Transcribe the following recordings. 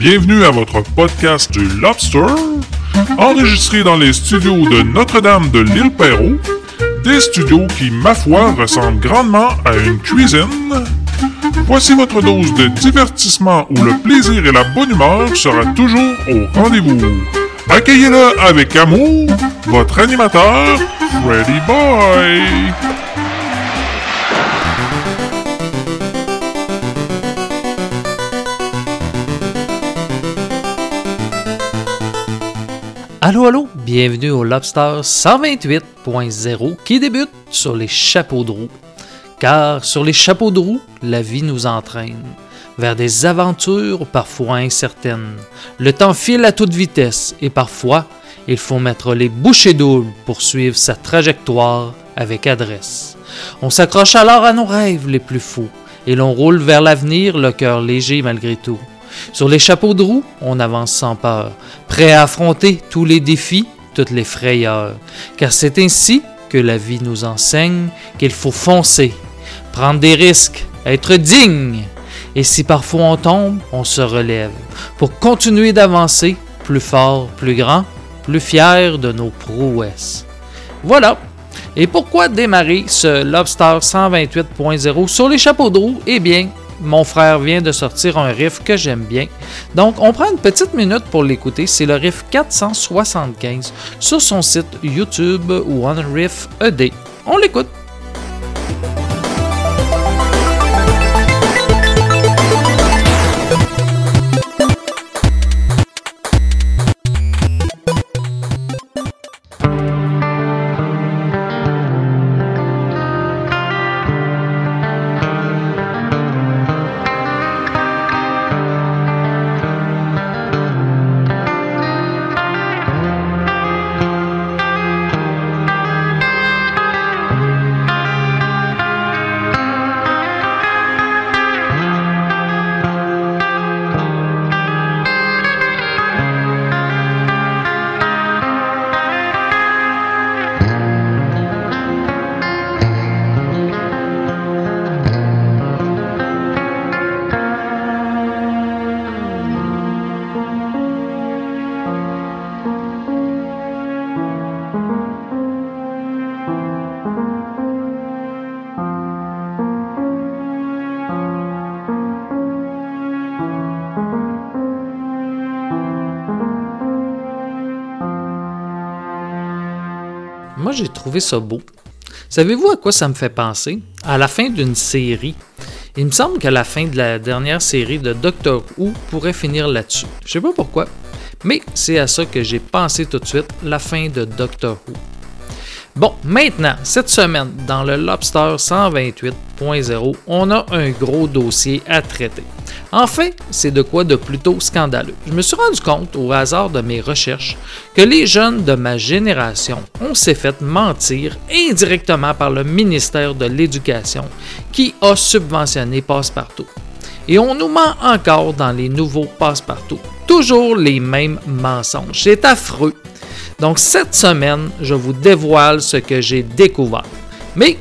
Bienvenue à votre podcast du Lobster, enregistré dans les studios de Notre-Dame de l'Île-Perrot, des studios qui, ma foi, ressemblent grandement à une cuisine. Voici votre dose de divertissement où le plaisir et la bonne humeur sera toujours au rendez-vous. Accueillez-le avec amour, votre animateur, Freddy Boy. Allô, bienvenue au Lobster 128.0 qui débute sur les chapeaux de roue. Car sur les chapeaux de roue, la vie nous entraîne vers des aventures parfois incertaines. Le temps file à toute vitesse et parfois, il faut mettre les bouchées doubles pour suivre sa trajectoire avec adresse. On s'accroche alors à nos rêves les plus fous et l'on roule vers l'avenir, le cœur léger malgré tout. Sur les chapeaux de roue, on avance sans peur, prêt à affronter tous les défis, toutes les frayeurs. Car c'est ainsi que la vie nous enseigne qu'il faut foncer, prendre des risques, être digne. Et si parfois on tombe, on se relève pour continuer d'avancer, plus fort, plus grand, plus fier de nos prouesses. Voilà. Et pourquoi démarrer ce Lobster 128.0 sur les chapeaux de roue? Eh bien, mon frère vient de sortir un riff que j'aime bien. Donc, on prend une petite minute pour l'écouter. C'est le riff 475 sur son site YouTube One Riff a Day. On l'écoute. Moi, j'ai trouvé ça beau. Savez-vous à quoi ça me fait penser? À la fin d'une série. Il me semble que la fin de la dernière série de Doctor Who pourrait finir là-dessus. Je sais pas pourquoi, mais c'est à ça que j'ai pensé tout de suite, la fin de Doctor Who. Bon, maintenant, cette semaine, dans le Lobster 128.0, on a un gros dossier à traiter. En fait, c'est de quoi de plutôt scandaleux. Je me suis rendu compte, au hasard de mes recherches, que les jeunes de ma génération ont s'est fait mentir indirectement par le ministère de l'Éducation qui a subventionné Passepartout. Et on nous ment encore dans les nouveaux Passepartout. Toujours les mêmes mensonges. C'est affreux. Donc cette semaine, je vous dévoile ce que j'ai découvert. Mais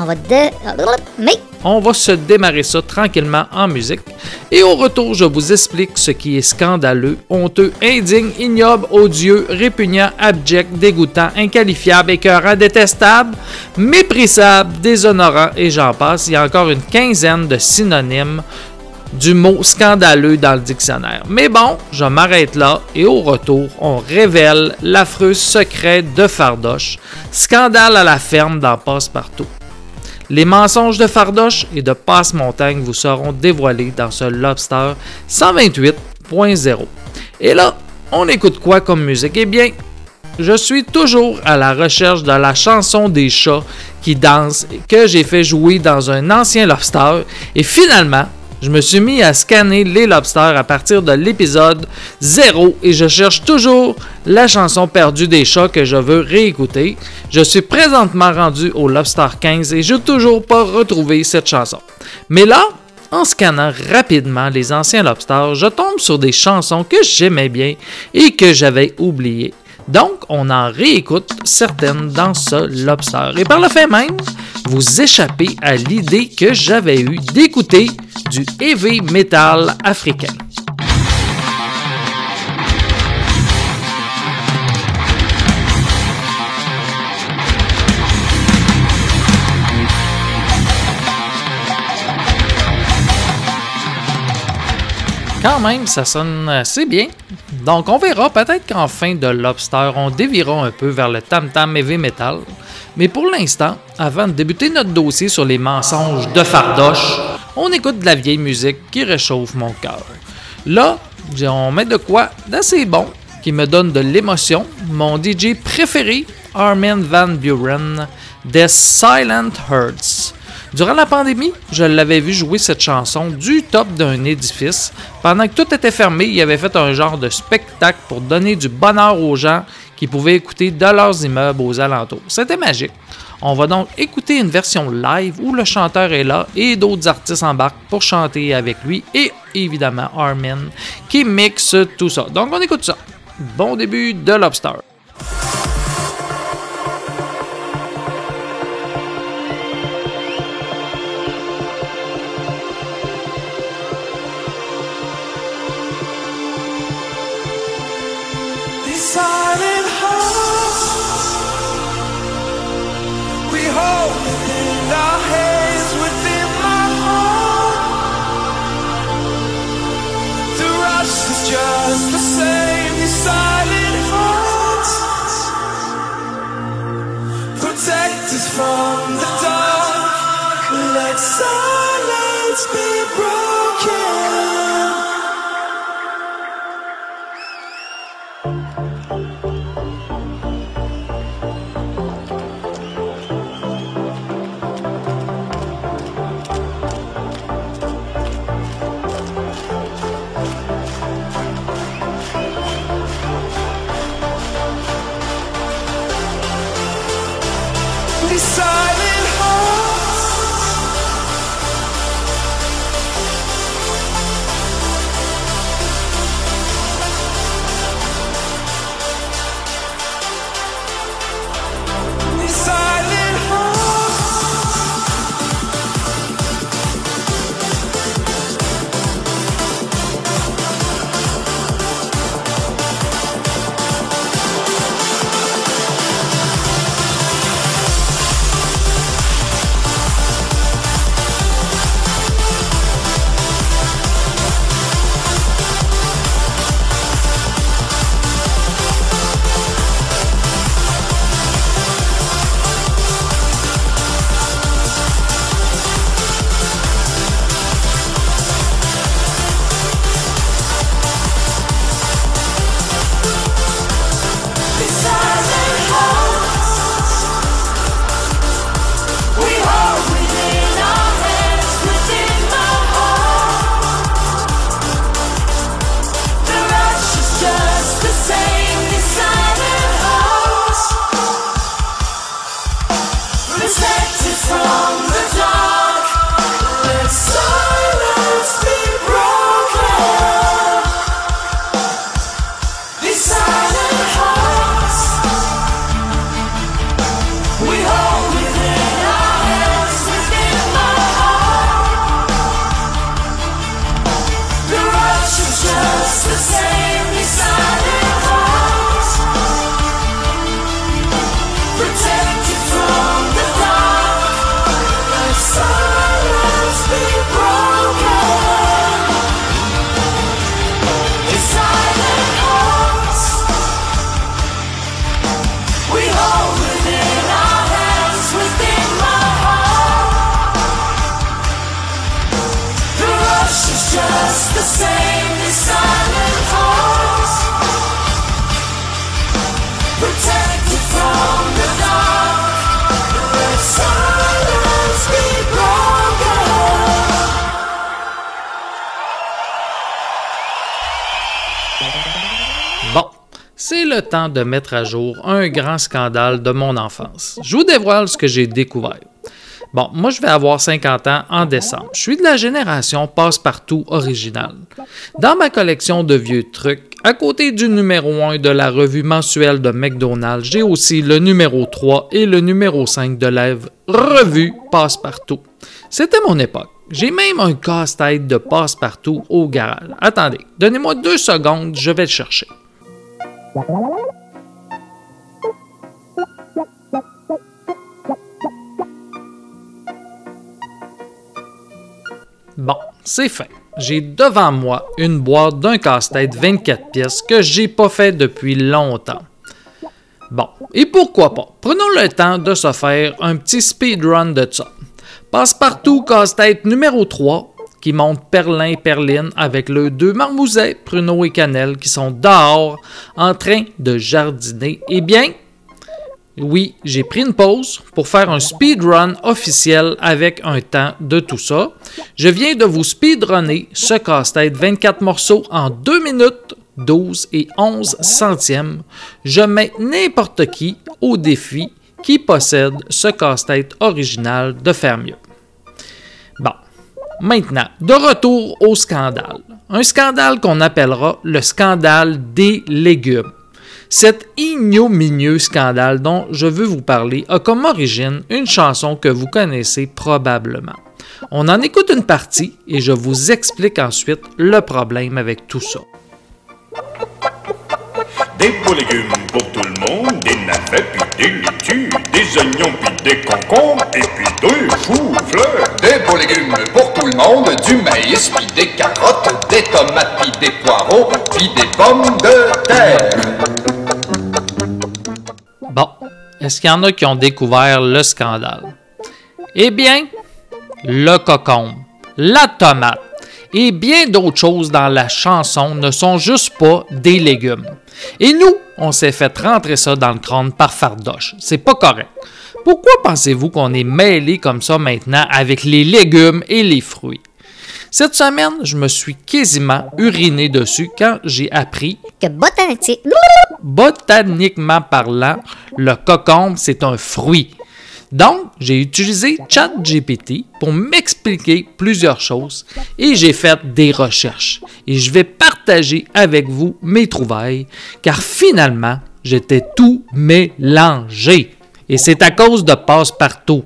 on va se démarrer ça tranquillement en musique. Et au retour, je vous explique ce qui est scandaleux, honteux, indigne, ignoble, odieux, répugnant, abject, dégoûtant, inqualifiable, écœurant, détestable, méprisable, déshonorant et j'en passe. Il y a encore une quinzaine de synonymes du mot scandaleux dans le dictionnaire. Mais bon, je m'arrête là et au retour, on révèle l'affreux secret de Fardoche. Scandale à la ferme dans Passepartout. Les mensonges de Fardoche et de Passe-Montagne vous seront dévoilés dans ce Lobster 128.0. Et là, on écoute quoi comme musique? Eh bien, je suis toujours à la recherche de la chanson des chats qui dansent que j'ai fait jouer dans un ancien Lobster et finalement, je me suis mis à scanner les lobsters à partir de l'épisode 0 et je cherche toujours la chanson perdue des chats que je veux réécouter. Je suis présentement rendu au Lobster 15 et je n'ai toujours pas retrouvé cette chanson. Mais là, en scannant rapidement les anciens lobsters, je tombe sur des chansons que j'aimais bien et que j'avais oubliées. Donc, on en réécoute certaines dans ce Lobster. Et par le fait même, vous échappez à l'idée que j'avais eue d'écouter du heavy metal africain. Quand même, ça sonne assez bien. Donc on verra, peut-être qu'en fin de Lobster, on déviera un peu vers le tam-tam heavy metal. Mais pour l'instant, avant de débuter notre dossier sur les mensonges de Fardoche, on écoute de la vieille musique qui réchauffe mon cœur. Là, on met de quoi d'assez bon, qui me donne de l'émotion. Mon DJ préféré, Armin van Buuren, des Silent Hearts. Durant la pandémie, je l'avais vu jouer cette chanson du top d'un édifice. Pendant que tout était fermé, il avait fait un genre de spectacle pour donner du bonheur aux gens qui pouvaient écouter de leurs immeubles aux alentours. C'était magique. On va donc écouter une version live où le chanteur est là et d'autres artistes embarquent pour chanter avec lui et évidemment Armin qui mixe tout ça. Donc on écoute ça. Bon début de Lobster. Silent hearts, we hold within our hands, within my heart. The rush is just the same. These silent hearts protect us from the dark. Let silence be broken. Silent hearts, these silent hearts, Bon, c'est le temps de mettre à jour un grand scandale de mon enfance. Je vous dévoile ce que j'ai découvert. Bon, moi je vais avoir 50 ans en décembre. Je suis de la génération passe-partout originale. Dans ma collection de vieux trucs, à côté du numéro 1 de la revue mensuelle de McDonald's, j'ai aussi le numéro 3 et le numéro 5 de la revue Passe-Partout. C'était mon époque. J'ai même un casse-tête de Passe-Partout au garage. Attendez, donnez-moi 2 secondes, je vais le chercher. Bon, c'est fait. j'ai devant moi une boîte d'un casse-tête 24 pièces que j'ai pas fait depuis longtemps. Bon, et pourquoi pas? Prenons le temps de se faire un petit speedrun de ça. Passe-partout casse-tête numéro 3, qui monte Perlin-Perline avec leurs 2 marmousets, Pruneau et Cannelle, qui sont dehors en train de jardiner. Eh bien, oui, j'ai pris une pause pour faire un speedrun officiel avec un temps de tout ça. Je viens de vous speedrunner ce casse-tête 24 morceaux en 2 minutes 12 et 11 centièmes. Je mets n'importe qui au défi qui possède ce casse-tête original de faire mieux. Bon, maintenant, de retour au scandale. Un scandale qu'on appellera le scandale des légumes. Cet ignominieux scandale dont je veux vous parler a comme origine une chanson que vous connaissez probablement. On en écoute une partie et je vous explique ensuite le problème avec tout ça. Des beaux légumes pour tout le monde, des navets puis des laitues, des oignons puis des concombres et puis des choux-fleurs. Des beaux légumes pour tout le monde, du maïs puis des carottes, des tomates puis des poireaux, puis des pommes de terre. Bon, est-ce qu'il y en a qui ont découvert le scandale? Eh bien, le concombre, la tomate et bien d'autres choses dans la chanson ne sont juste pas des légumes. Et nous, on s'est fait rentrer ça dans le crâne par fardoche. C'est pas correct. Pourquoi pensez-vous qu'on est mêlé comme ça maintenant avec les légumes et les fruits? Cette semaine, je me suis quasiment uriné dessus quand j'ai appris que botaniquement parlant, le concombre, c'est un fruit. Donc, j'ai utilisé ChatGPT pour m'expliquer plusieurs choses et j'ai fait des recherches. Et je vais partager avec vous mes trouvailles, car finalement, j'étais tout mélangé. Et c'est à cause de passe-partout.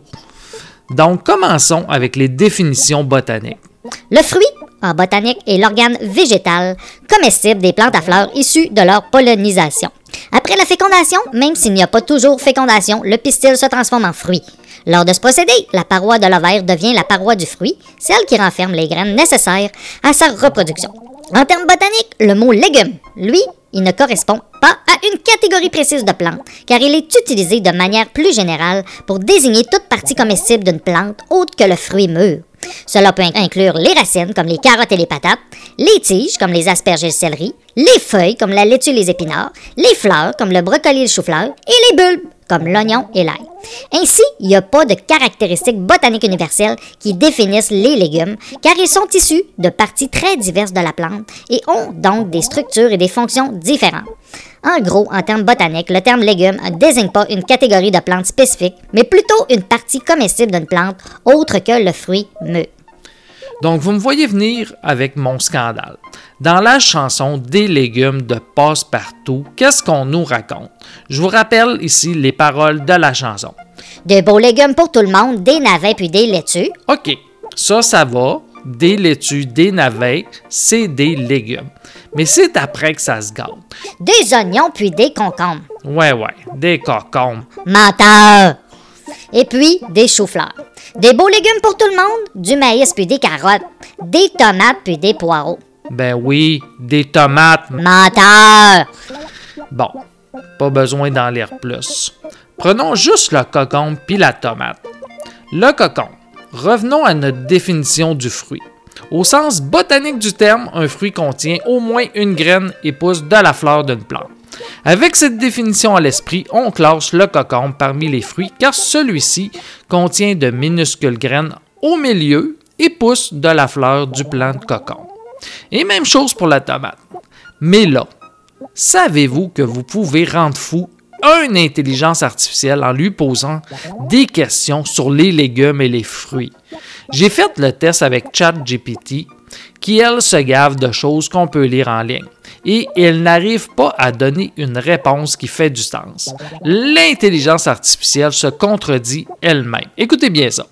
Donc, commençons avec les définitions botaniques. Le fruit, en botanique, est l'organe végétal comestible des plantes à fleurs issues de leur pollinisation. Après la fécondation, même s'il n'y a pas toujours fécondation, le pistil se transforme en fruit. Lors de ce procédé, la paroi de l'ovaire devient la paroi du fruit, celle qui renferme les graines nécessaires à sa reproduction. En termes botaniques, le mot légume, lui, il ne correspond pas à une catégorie précise de plantes, car il est utilisé de manière plus générale pour désigner toute partie comestible d'une plante autre que le fruit mûr. Cela peut inclure les racines, comme les carottes et les patates, les tiges, comme les asperges et le céleri, les feuilles, comme la laitue et les épinards, les fleurs, comme le brocoli et le chou-fleur, et les bulbes, comme l'oignon et l'ail. Ainsi, il n'y a pas de caractéristiques botaniques universelles qui définissent les légumes, car ils sont issus de parties très diverses de la plante et ont donc des structures et des fonctions différentes. En gros, en termes botaniques, le terme légume ne désigne pas une catégorie de plantes spécifique, mais plutôt une partie comestible d'une plante autre que le fruit mûr. Donc, vous me voyez venir avec mon scandale. Dans la chanson des légumes de Passe-Partout, qu'est-ce qu'on nous raconte? Je vous rappelle ici les paroles de la chanson. De beaux légumes pour tout le monde, des navets puis des laitues. OK, ça va. Des laitues, des navets, c'est des légumes. Mais c'est après que ça se gâte. Des oignons puis des concombres. Ouais, des concombres. Menteur! Et puis, des choux-fleurs. Des beaux légumes pour tout le monde, du maïs puis des carottes, des tomates puis des poireaux. Ben oui, des tomates. Menteur! Bon, pas besoin d'en lire plus. Prenons juste le concombre puis la tomate. Le concombre. Revenons à notre définition du fruit. Au sens botanique du terme, un fruit contient au moins une graine et pousse de la fleur d'une plante. Avec cette définition à l'esprit, on classe le concombre parmi les fruits car celui-ci contient de minuscules graines au milieu et pousse de la fleur du plant de concombre. Et même chose pour la tomate. Mais là, savez-vous que vous pouvez rendre fou une intelligence artificielle en lui posant des questions sur les légumes et les fruits? J'ai fait le test avec ChatGPT qui, elle, se gave de choses qu'on peut lire en ligne. Et elle n'arrive pas à donner une réponse qui fait du sens. L'intelligence artificielle se contredit elle-même. Écoutez bien ça.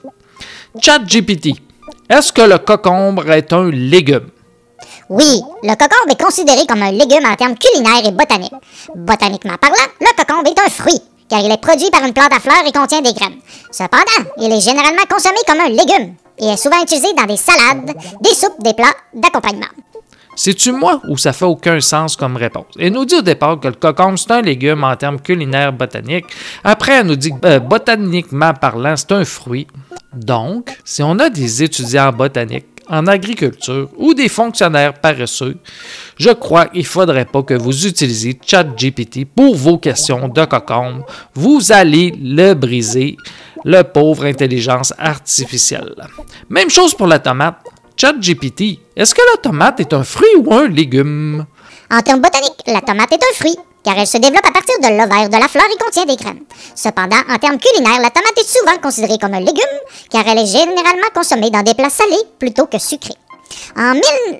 ChatGPT, est-ce que le concombre est un légume? Oui, le concombre est considéré comme un légume en termes culinaires et botaniques. Botaniquement parlant, le concombre est un fruit, car il est produit par une plante à fleurs et contient des graines. Cependant, il est généralement consommé comme un légume. et est souvent utilisé dans des salades, des soupes, des plats d'accompagnement. C'est-tu moi ou ça fait aucun sens comme réponse? Elle nous dit au départ que le cocombe, c'est un légume en termes culinaires botaniques. Après, elle nous dit que botaniquement parlant, c'est un fruit. Donc, si on a des étudiants en botanique, en agriculture ou des fonctionnaires paresseux, je crois qu'il ne faudrait pas que vous utilisiez ChatGPT pour vos questions de cocombe. Vous allez le briser, le pauvre intelligence artificielle. Même chose pour la tomate. ChatGPT, est-ce que la tomate est un fruit ou un légume? En termes botaniques, la tomate est un fruit, car elle se développe à partir de l'ovaire de la fleur et contient des graines. Cependant, en termes culinaires, la tomate est souvent considérée comme un légume, car elle est généralement consommée dans des plats salés plutôt que sucrés. En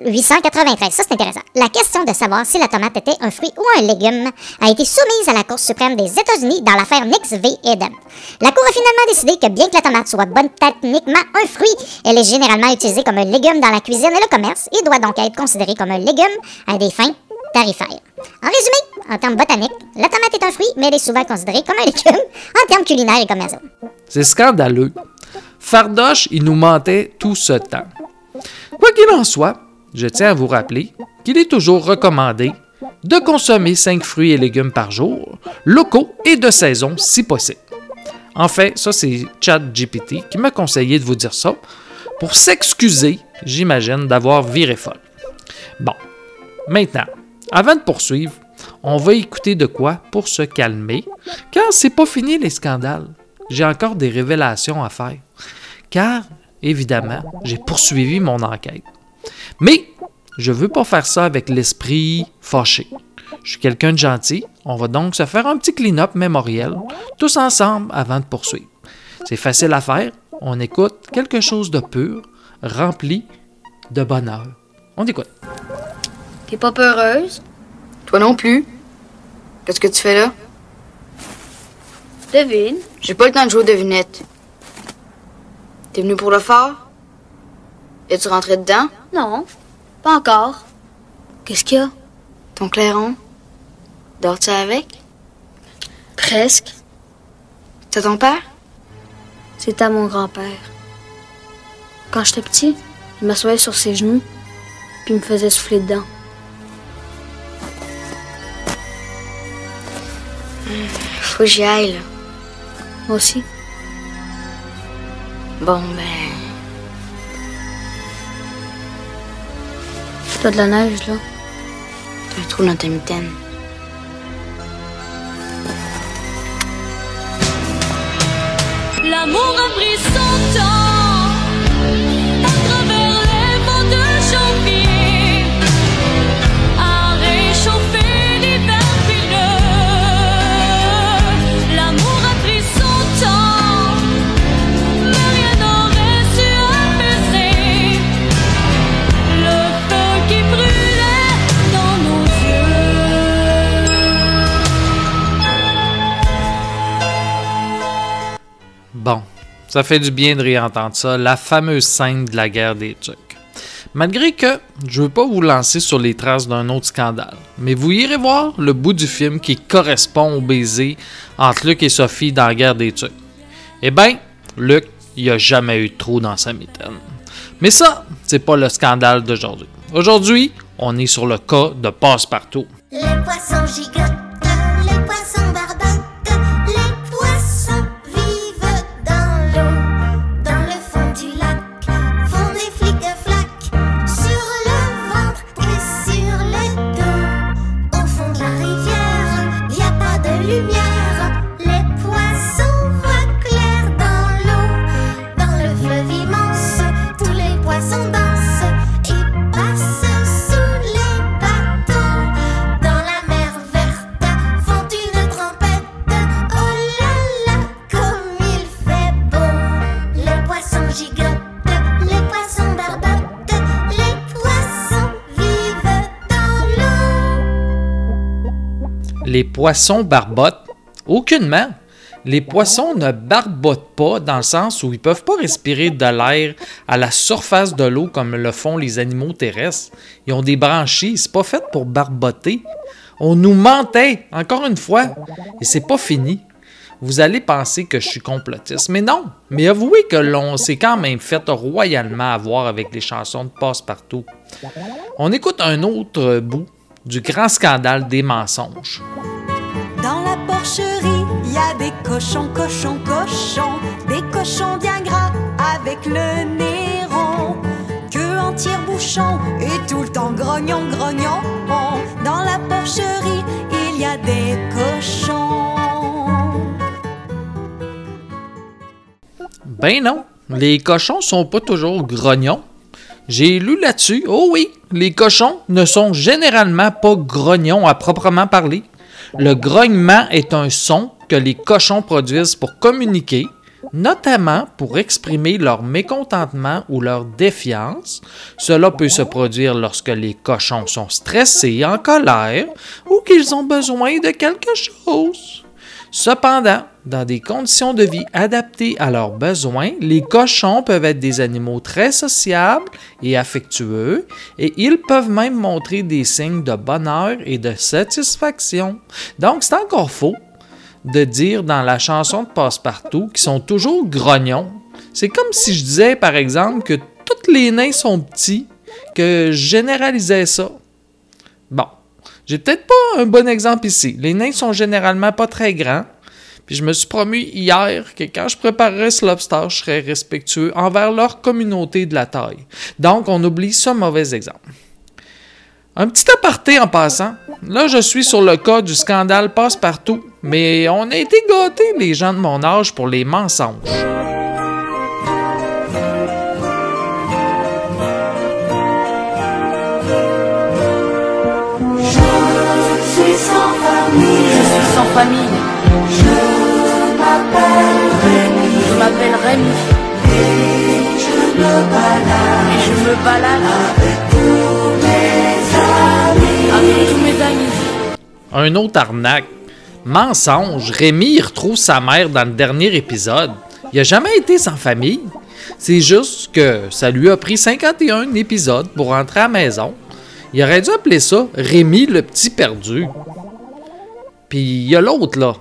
1893, ça c'est intéressant, la question de savoir si la tomate était un fruit ou un légume a été soumise à la Cour suprême des États-Unis dans l'affaire Nix v. Eden. La Cour a finalement décidé que bien que la tomate soit botaniquement un fruit, elle est généralement utilisée comme un légume dans la cuisine et le commerce et doit donc être considérée comme un légume à des fins tarifaires. En résumé, en termes botaniques, la tomate est un fruit, mais elle est souvent considérée comme un légume en termes culinaires et commerciaux. C'est scandaleux. Fardoche, il nous mentait tout ce temps. Quoi qu'il en soit, je tiens à vous rappeler qu'il est toujours recommandé de consommer 5 fruits et légumes par jour, locaux et de saison si possible. En fait, ça c'est ChatGPT qui m'a conseillé de vous dire ça pour s'excuser, j'imagine, d'avoir viré folle. Bon, maintenant, avant de poursuivre, on va écouter de quoi pour se calmer, car c'est pas fini les scandales. J'ai encore des révélations à faire. Car, évidemment, j'ai poursuivi mon enquête. Mais, je veux pas faire ça avec l'esprit fâché. Je suis quelqu'un de gentil, on va donc se faire un petit clean-up mémoriel, tous ensemble avant de poursuivre. C'est facile à faire, on écoute quelque chose de pur, rempli de bonheur. On écoute. T'es pas peureuse? Toi non plus. Qu'est-ce que tu fais là? Devine. J'ai pas le temps de jouer aux devinettes. T'es venu pour le phare? Es-tu rentré dedans? Non, pas encore. Qu'est-ce qu'il y a? Ton clairon? Dors-tu avec? Presque. C'est ton père? C'est à mon grand-père. Quand j'étais petit, il m'assoyait sur ses genoux, puis il me faisait souffler dedans. Faut que j'y aille, là. Moi aussi. Bon, ben... T'as de la neige, là. T'as un trou dans ta mitaine. L'amour a pris son temps à travers les vents de janvier, à réchauffer l'hiver pileux. L'amour a pris son temps, mais rien n'aurait su apaiser le feu qui brûlait dans nos yeux. Bon, ça fait du bien de réentendre ça, la fameuse scène de la guerre des Tucs. Malgré que je ne veux pas vous lancer sur les traces d'un autre scandale, mais vous irez voir le bout du film qui correspond au baiser entre Luc et Sophie dans la guerre des Tucs. Eh bien, Luc, il n'a jamais eu de trou dans sa mitaine. Mais ça, c'est pas le scandale d'aujourd'hui. Aujourd'hui, on est sur le cas de Passepartout. Les poissons gigotent, les poissons barbotent, les poissons vivent dans l'eau. Dans le fond du lac font des flics-flacs sur le ventre et sur le dos. Au fond de la rivière, y a pas de lumière. Les poissons voient clair dans l'eau. Dans le fleuve immense, tous les poissons dansent et passent sous les bateaux. Dans la mer verte, font une trompette. Oh là là, comme il fait beau. Les poissons gigotent, les poissons barbotent, les poissons vivent dans l'eau. Les poissons barbotent? Aucunement. Les poissons ne barbotent pas dans le sens où ils ne peuvent pas respirer de l'air à la surface de l'eau comme le font les animaux terrestres. Ils ont des branchies, c'est pas fait pour barboter. On nous mentait, encore une fois, et c'est pas fini. vous allez penser que je suis complotiste. Mais non, mais avouez que l'on s'est quand même fait royalement avoir avec les chansons de Passe-Partout. On écoute un autre bout du grand scandale des mensonges. Dans la porcherie, il y a des cochons, cochons, cochons, des cochons bien gras avec le nez rond, queue en tire-bouchon et tout le temps grognon, grognon. Dans la porcherie, il y a des cochons. Ben non, les cochons sont pas toujours grognons. J'ai lu là-dessus, oh oui, les cochons ne sont généralement pas grognons à proprement parler. Le grognement est un son que les cochons produisent pour communiquer, notamment pour exprimer leur mécontentement ou leur défiance. Cela peut se produire lorsque les cochons sont stressés, en colère ou qu'ils ont besoin de quelque chose. Cependant, dans des conditions de vie adaptées à leurs besoins, les cochons peuvent être des animaux très sociables et affectueux et ils peuvent même montrer des signes de bonheur et de satisfaction. Donc, c'est encore faux de dire dans la chanson de Passe-Partout qu'ils sont toujours grognons. C'est comme si je disais, par exemple, que tous les nains sont petits, que je généralisais ça. Bon. J'ai peut-être pas un bon exemple ici. Les nains sont généralement pas très grands. Puis je me suis promis hier que quand je préparerais ce lobster, je serais respectueux envers leur communauté de la taille. Donc, on oublie ce mauvais exemple. Un petit aparté en passant. Là, je suis sur le cas du scandale Passe-Partout. Mais on a été gâtés, les gens de mon âge, pour les mensonges. Sans famille. Je m'appelle Rémi. Et je me balade avec tous mes amis. Un autre arnaque. Mensonge. Rémi il retrouve sa mère dans le dernier épisode. Il a jamais été sans famille. C'est juste que ça lui a pris 51 épisodes pour rentrer à la maison. Il aurait dû appeler ça Rémi le petit perdu. Puis il y a l'autre, là.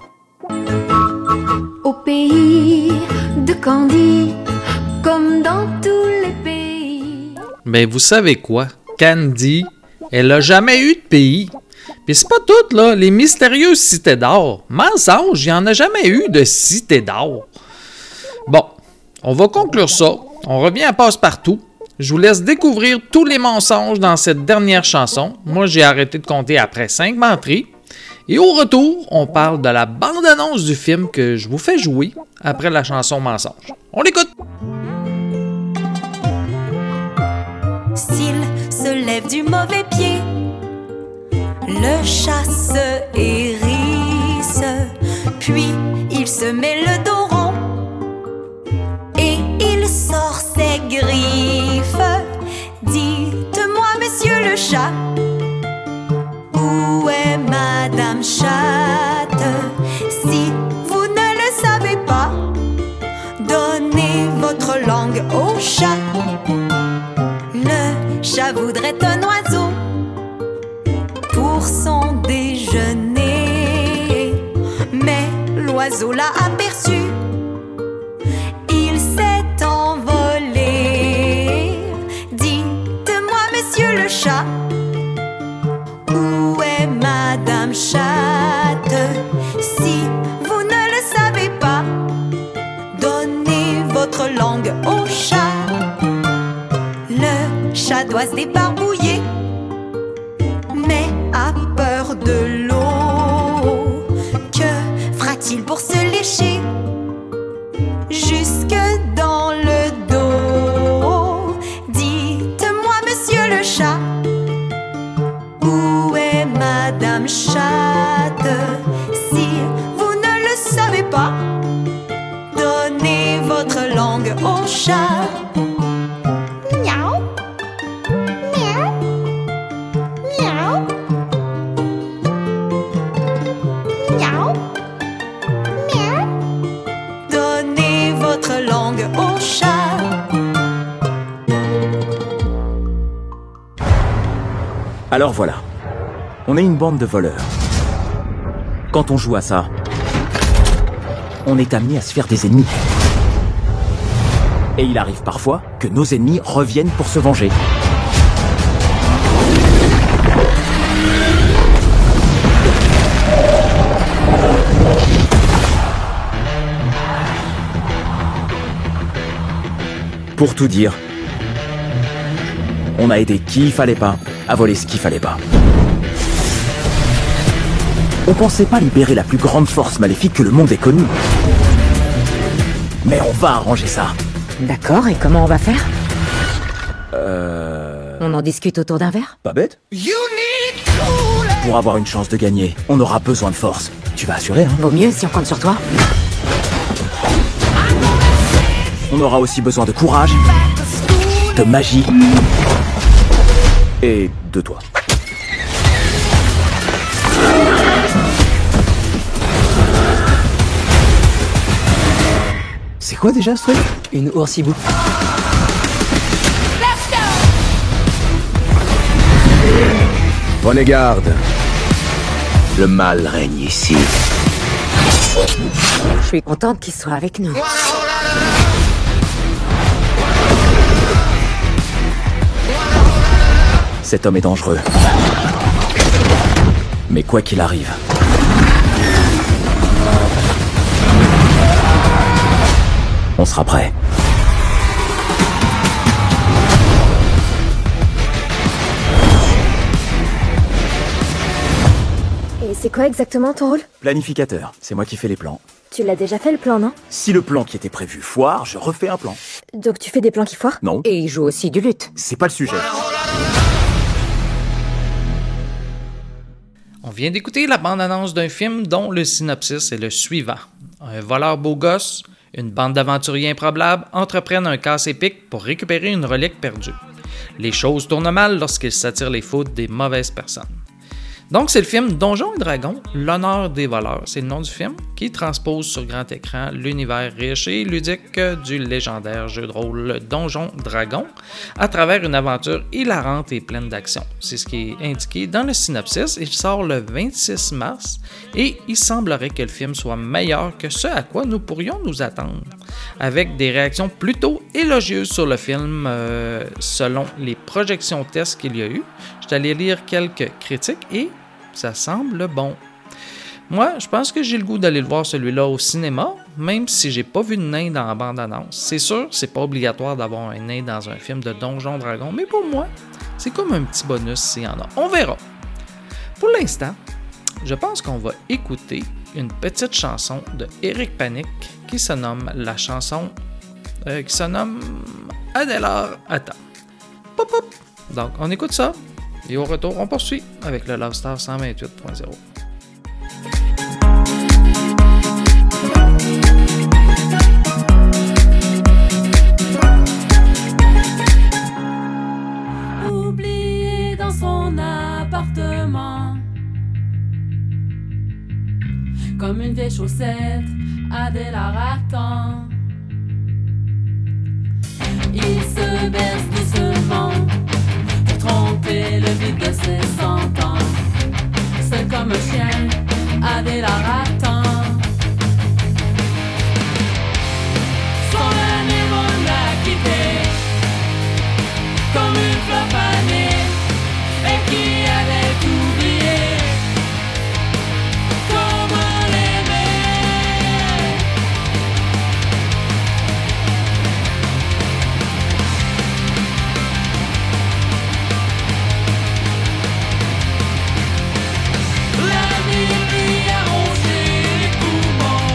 Au pays de Candy, comme dans tous les pays. Mais vous savez quoi? Candy, elle a jamais eu de pays. Puis c'est pas tout, là. Les mystérieuses cités d'or. Mensonge, il n'y en a jamais eu de cité d'or. Bon, on va conclure ça. On revient à Passe-Partout. Je vous laisse découvrir tous les mensonges dans cette dernière chanson. Moi, j'ai arrêté de compter après 5 menteries. Et au retour, on parle de la bande-annonce du film que je vous fais jouer après la chanson Mensonge. On l'écoute! S'il se lève du mauvais pied, le chat se hérisse, puis il se met le dos rond et il sort ses griffes. Dites-moi, monsieur le chat, où est Madame Chatte? Si vous ne le savez pas, donnez votre langue au chat. Le chat voudrait un oiseau pour son déjeuner, mais l'oiseau l'a aperçu. Il s'est envolé. Dites-moi, monsieur le chat, où est Madame Chatte? Si vous ne le savez pas, donnez votre langue au chat. Le chat doit se débarbouiller, mais a peur de l'eau. Que fera-t-il pour se lécher jusque dans le dos? Dites-moi, monsieur le chat, où est Madame Chatte? Si vous ne le savez pas, donnez votre langue au chat. Miaou, miaou, miaou, miaou, miaou. Donnez votre langue au chat. Alors voilà, on est une bande de voleurs. Quand on joue à ça, on est amené à se faire des ennemis. Et il arrive parfois que nos ennemis reviennent pour se venger. Pour tout dire, on a aidé qui il fallait pas à voler ce qu'il fallait pas. On pensait pas libérer la plus grande force maléfique que le monde ait connue. Mais on va arranger ça. D'accord, et comment on va faire? On en discute autour d'un verre? Pas bête. Pour avoir une chance de gagner, on aura besoin de force. Tu vas assurer, hein? Vaut mieux si on compte sur toi. On aura aussi besoin de courage, de magie et de toi. C'est quoi déjà ce truc? Une oursibou. Prenez garde. Le mal règne ici. Je suis contente qu'il soit avec nous. Cet homme est dangereux. Mais quoi qu'il arrive, on sera prêt. Et c'est quoi exactement ton rôle? Planificateur, c'est moi qui fais les plans. Tu l'as déjà fait le plan, non? Si le plan qui était prévu foire, je refais un plan. Donc tu fais des plans qui foirent? Non. Et il joue aussi du luth. C'est pas le sujet. On vient d'écouter la bande-annonce d'un film dont le synopsis est le suivant. Un voleur beau gosse, une bande d'aventuriers improbables entreprennent un casse épique pour récupérer une relique perdue. Les choses tournent mal lorsqu'ils s'attirent les foudres des mauvaises personnes. Donc, c'est le film Donjons et Dragons, l'honneur des voleurs. C'est le nom du film qui transpose sur grand écran l'univers riche et ludique du légendaire jeu de rôle Donjons Dragons à travers une aventure hilarante et pleine d'action. C'est ce qui est indiqué dans le synopsis. Il sort le 26 mars et il semblerait que le film soit meilleur que ce à quoi nous pourrions nous attendre, avec des réactions plutôt élogieuses sur le film selon les projections tests qu'il y a eu. Je suis allé lire quelques critiques et ça semble bon. Moi, je pense que j'ai le goût d'aller le voir celui-là au cinéma, même si j'ai pas vu de nain dans la bande-annonce. C'est sûr, c'est pas obligatoire d'avoir un nain dans un film de Donjons Dragons, mais pour moi, c'est comme un petit bonus s'il y en a. On verra. Pour l'instant, je pense qu'on va écouter une petite chanson de Éric Panic qui se nomme Adélard Attend. Pop pop. Donc, on écoute ça. Et au retour, on poursuit avec le Love Star 128.0. Oublié dans son appartement, comme une vieille chaussette, Adélard attend. Il se baisse doucement pour tromper le vide de ses 100 ans. Seul comme un chien, Adélard attend. Son anémone l'a quitté comme une fleur fanée et qui avait oublié comment l'aimer. La nuit lui a rongé les poumons.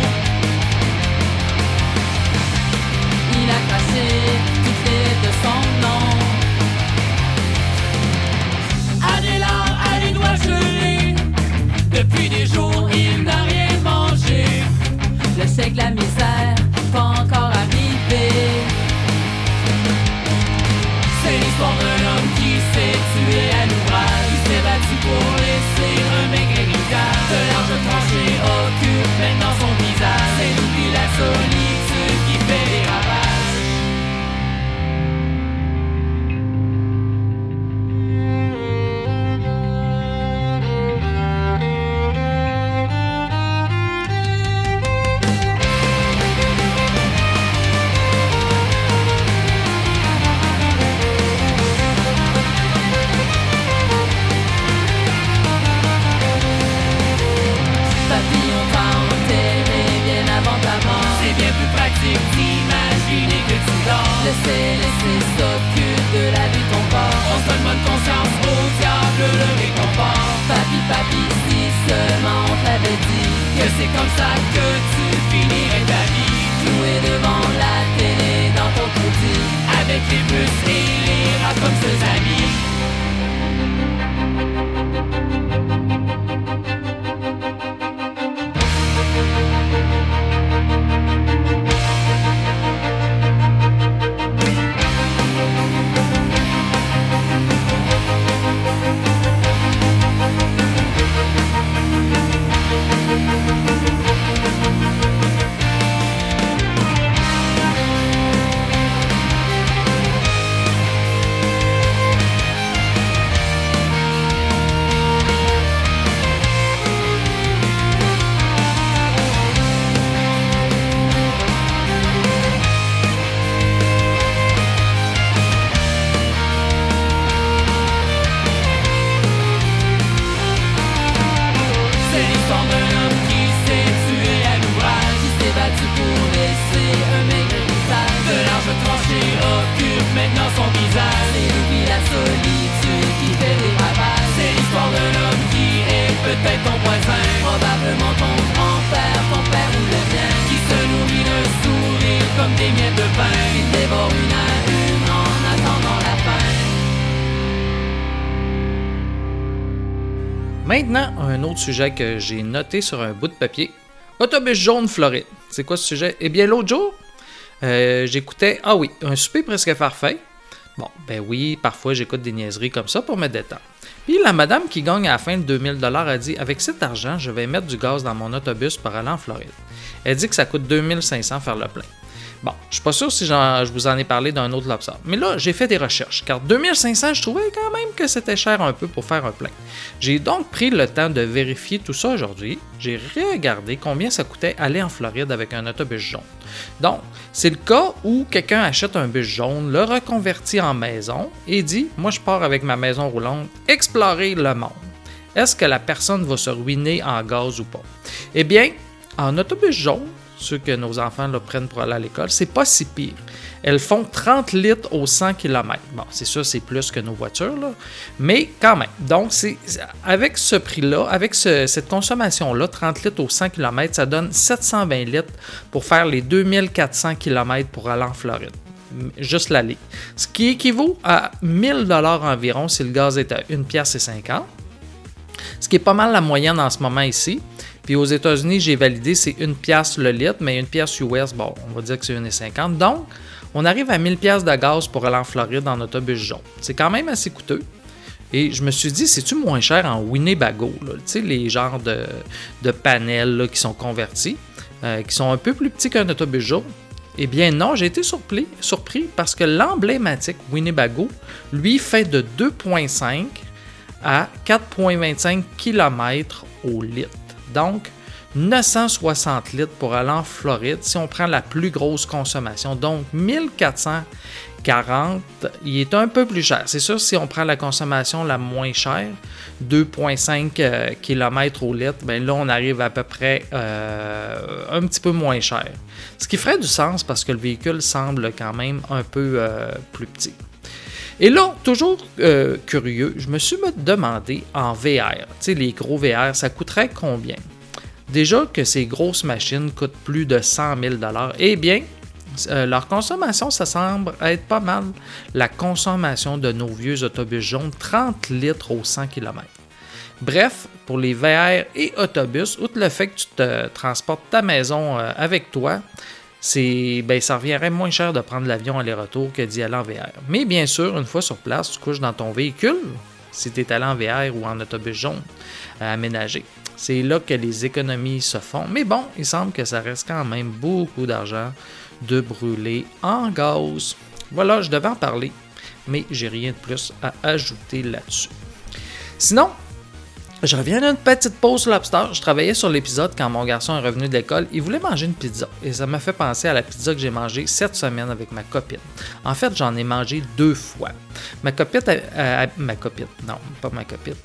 Il a craché toutes les lettres de son nom. Adélard a les doigts gelés. Depuis des jours, il n'a rien mangé. Le chèque, la misère, pas encore arrivé. C'est l'histoire d'un homme qui s'est tué à l'ouvrage. Il s'est battu pour laisser un maigre héritage. De larges tranchées occupent maintenant son visage. C'est l'oubli, la solitude qui fait des ravages. c'est comme ça que tu finirais ta vie. Jouer devant la télé dans ton taudis, avec les puces et les rats comme ses amis. Maintenant, un autre sujet que j'ai noté sur un bout de papier. Autobus jaune Floride. C'est quoi ce sujet? Eh bien, l'autre jour, j'écoutais, un souper presque parfait. Bon, ben oui, parfois j'écoute des niaiseries comme ça pour me détendre. Puis la madame qui gagne à la fin de 2000 $ a dit « Avec cet argent, je vais mettre du gaz dans mon autobus pour aller en Floride. » Elle dit que ça coûte 2500 faire le plein. Bon, je suis pas sûr si je vous en ai parlé d'un autre lobster. Mais là, j'ai fait des recherches, car 2500, je trouvais quand même que c'était cher un peu pour faire un plein. J'ai donc pris le temps de vérifier tout ça aujourd'hui. J'ai regardé combien ça coûtait aller en Floride avec un autobus jaune. Donc, c'est le cas où quelqu'un achète un bus jaune, le reconvertit en maison et dit « Moi, je pars avec ma maison roulante, explorer le monde. » Est-ce que la personne va se ruiner en gaz ou pas? Eh bien, en autobus jaune, ceux que nos enfants là, prennent pour aller à l'école, c'est pas si pire. Elles font 30 litres au 100 km. Bon, c'est sûr, c'est plus que nos voitures, là, mais quand même. Donc, avec ce prix-là, avec cette consommation-là, 30 litres au 100 km, ça donne 720 litres pour faire les 2400 km pour aller en Floride. Juste l'aller. Ce qui équivaut à 1000 $ environ si le gaz est à 1,50 $. Ce qui est pas mal la moyenne en ce moment ici. Puis aux États-Unis, j'ai validé, c'est 1 piastre le litre, mais 1 piastre US, bon, on va dire que c'est 1,50 $. Donc, on arrive à 1000 piastres de gaz pour aller en Floride en autobus jaune. C'est quand même assez coûteux. Et je me suis dit, c'est-tu moins cher en Winnebago? Tu sais, les genres de panels là, qui sont convertis, qui sont un peu plus petits qu'un autobus jaune. Eh bien non, j'ai été surpris parce que l'emblématique Winnebago, lui, fait de 2,5 à 4,25 km au litre. Donc, 960 litres pour aller en Floride si on prend la plus grosse consommation. Donc, 1440, il est un peu plus cher. C'est sûr, si on prend la consommation la moins chère, 2,5 km au litre, bien là, on arrive à peu près un petit peu moins cher. Ce qui ferait du sens parce que le véhicule semble quand même un peu plus petit. Et là, toujours curieux, je me suis demandé en VR, tu sais, les gros VR, ça coûterait combien? Déjà que ces grosses machines coûtent plus de 100 000 $, eh bien, leur consommation, ça semble être pas mal la consommation de nos vieux autobus jaunes, 30 litres au 100 km. Bref, pour les VR et autobus, outre le fait que tu te transportes ta maison avec toi, ça reviendrait moins cher de prendre l'avion aller-retour que d'y aller en VR. Mais bien sûr, une fois sur place, tu couches dans ton véhicule, si tu es allé en VR ou en autobus jaune aménagé. C'est là que les économies se font. Mais bon, il semble que ça reste quand même beaucoup d'argent de brûler en gaz. Voilà, je devais en parler, mais j'ai rien de plus à ajouter là-dessus. Sinon, je reviens d'une petite pause lobster. Je travaillais sur l'épisode quand mon garçon est revenu de l'école. Il voulait manger une pizza. Et ça m'a fait penser à la pizza que j'ai mangée cette semaine avec ma copine. En fait, j'en ai mangé 2 fois. Ma copine, non, pas ma copine.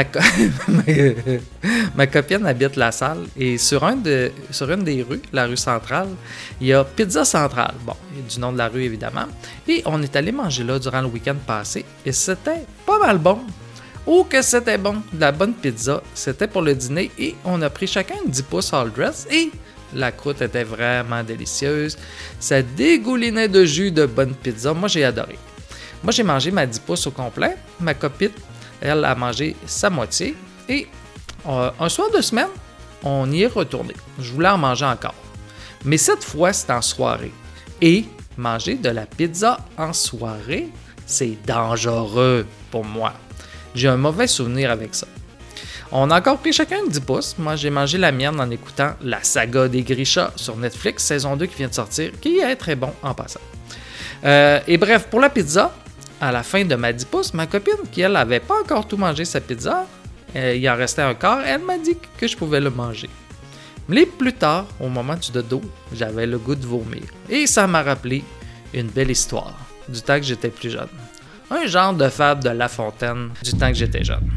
Ma copine habite La Salle. Et sur une des rues, la rue Centrale, il y a Pizza Centrale. Bon, du nom de la rue évidemment. Et on est allé manger là durant le week-end passé. Et c'était pas mal bon. Oh que c'était bon, de la bonne pizza. C'était pour le dîner et on a pris chacun 10 pouces all dress et la croûte était vraiment délicieuse. Ça dégoulinait de jus de bonne pizza. Moi, j'ai adoré. Moi, j'ai mangé ma 10 pouces au complet. Ma copine, elle, a mangé sa moitié. Et un soir de semaine, on y est retourné. Je voulais en manger encore. Mais cette fois, c'est en soirée. Et manger de la pizza en soirée, c'est dangereux pour moi. J'ai un mauvais souvenir avec ça. On a encore pris chacun 10 pouces. Moi, j'ai mangé la mienne en écoutant La Saga des Grisha sur Netflix, saison 2 qui vient de sortir, qui est très bon en passant. Et bref, pour la pizza, à la fin de ma 10 pouces, ma copine, qui elle n'avait pas encore tout mangé sa pizza, il en restait un quart, elle m'a dit que je pouvais le manger. Mais plus tard, au moment du dodo, j'avais le goût de vomir. Et ça m'a rappelé une belle histoire du temps que j'étais plus jeune. Un genre de fable de La Fontaine du temps que j'étais jeune.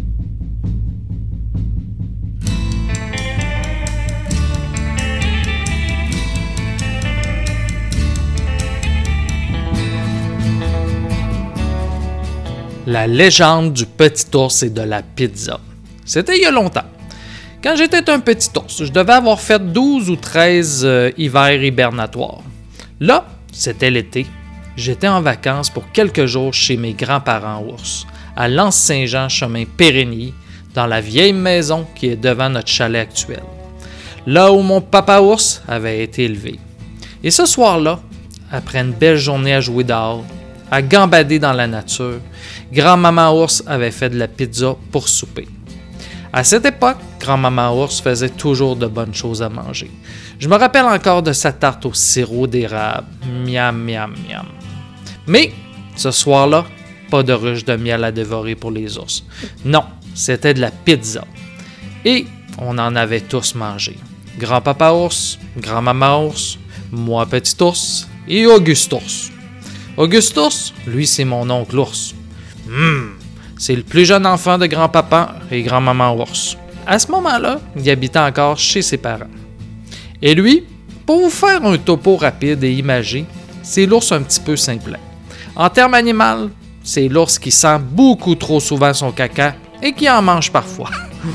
La légende du petit ours et de la pizza. C'était il y a longtemps. Quand j'étais un petit ours, je devais avoir fait 12 ou 13 hivers hibernatoires. Là, c'était l'été. J'étais en vacances pour quelques jours chez mes grands-parents ours, à l'Anse-Saint-Jean, chemin Périgny, dans la vieille maison qui est devant notre chalet actuel. Là où mon papa ours avait été élevé. Et ce soir-là, après une belle journée à jouer dehors, à gambader dans la nature, grand-maman ours avait fait de la pizza pour souper. À cette époque, grand-maman ours faisait toujours de bonnes choses à manger. Je me rappelle encore de sa tarte au sirop d'érable. Miam, miam, miam. Mais, ce soir-là, pas de ruche de miel à dévorer pour les ours. Non, c'était de la pizza. Et on en avait tous mangé. Grand-papa ours, grand-maman ours, moi petit ours et Auguste ours. Auguste ours, lui, c'est mon oncle ours. C'est le plus jeune enfant de grand-papa et grand-maman ours. À ce moment-là, il habitait encore chez ses parents. Et lui, pour vous faire un topo rapide et imagé, c'est l'ours un petit peu simplet. En termes animal, c'est l'ours qui sent beaucoup trop souvent son caca et qui en mange parfois.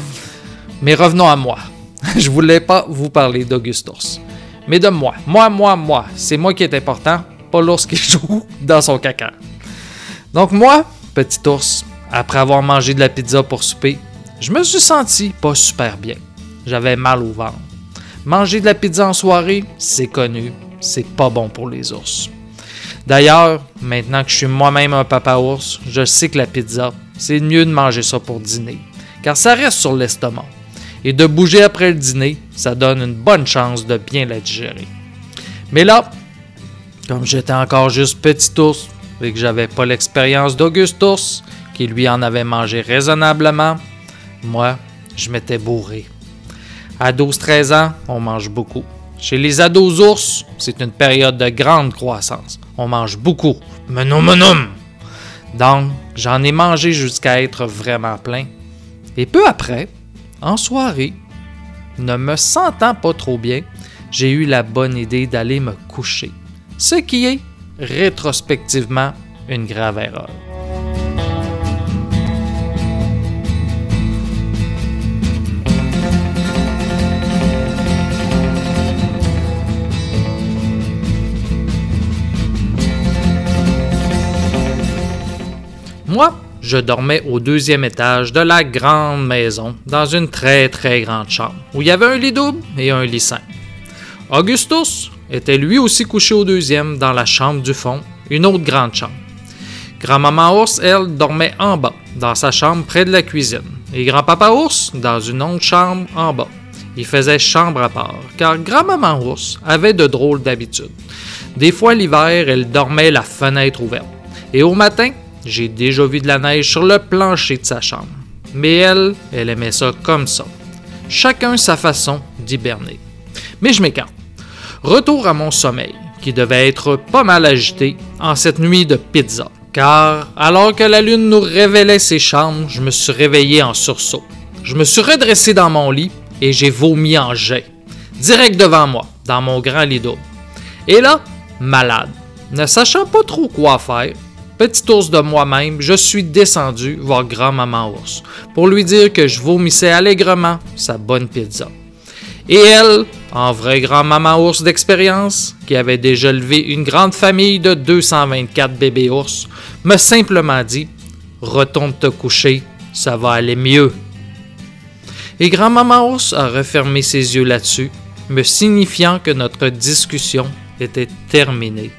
Mais revenons à moi. Je voulais pas vous parler d'Auguste ours, mais de moi. Moi. C'est moi qui est important, pas l'ours qui joue dans son caca. Donc moi, petit ours, après avoir mangé de la pizza pour souper, je me suis senti pas super bien. J'avais mal au ventre. Manger de la pizza en soirée, c'est connu, c'est pas bon pour les ours. D'ailleurs, maintenant que je suis moi-même un papa ours, je sais que la pizza, c'est mieux de manger ça pour dîner, car ça reste sur l'estomac. Et de bouger après le dîner, ça donne une bonne chance de bien la digérer. Mais là, comme j'étais encore juste petit ours et que j'avais pas l'expérience d'Auguste ours, qui lui en avait mangé raisonnablement, moi, je m'étais bourré. À 12-13 ans, on mange beaucoup. Chez les ados ours, c'est une période de grande croissance. On mange beaucoup. Menom. Donc, j'en ai mangé jusqu'à être vraiment plein. Et peu après, en soirée, ne me sentant pas trop bien, j'ai eu la bonne idée d'aller me coucher. Ce qui est, rétrospectivement, une grave erreur. Moi, je dormais au 2e étage de la grande maison, dans une très très grande chambre, où il y avait un lit double et un lit simple. Augustus était lui aussi couché au 2e, dans la chambre du fond, une autre grande chambre. Grand-maman ours, elle, dormait en bas, dans sa chambre près de la cuisine, et grand-papa ours, dans une autre chambre en bas. Il faisait chambre à part, car grand-maman ours avait de drôles d'habitudes. Des fois l'hiver, elle dormait la fenêtre ouverte, et au matin, j'ai déjà vu de la neige sur le plancher de sa chambre. Mais elle aimait ça comme ça. Chacun sa façon d'hiberner. Mais je m'écarte. Retour à mon sommeil, qui devait être pas mal agité en cette nuit de pizza. Car, alors que la lune nous révélait ses chambres, je me suis réveillé en sursaut. Je me suis redressé dans mon lit et j'ai vomi en jet. Direct devant moi, dans mon grand lit double. Et là, malade, ne sachant pas trop quoi faire, petit ours de moi-même, je suis descendu voir grand-maman ours pour lui dire que je vomissais allègrement sa bonne pizza. Et elle, en vrai grand-maman ours d'expérience, qui avait déjà élevé une grande famille de 224 bébés ours, m'a simplement dit « Retourne te coucher, ça va aller mieux. » Et grand-maman ours a refermé ses yeux là-dessus, me signifiant que notre discussion était terminée.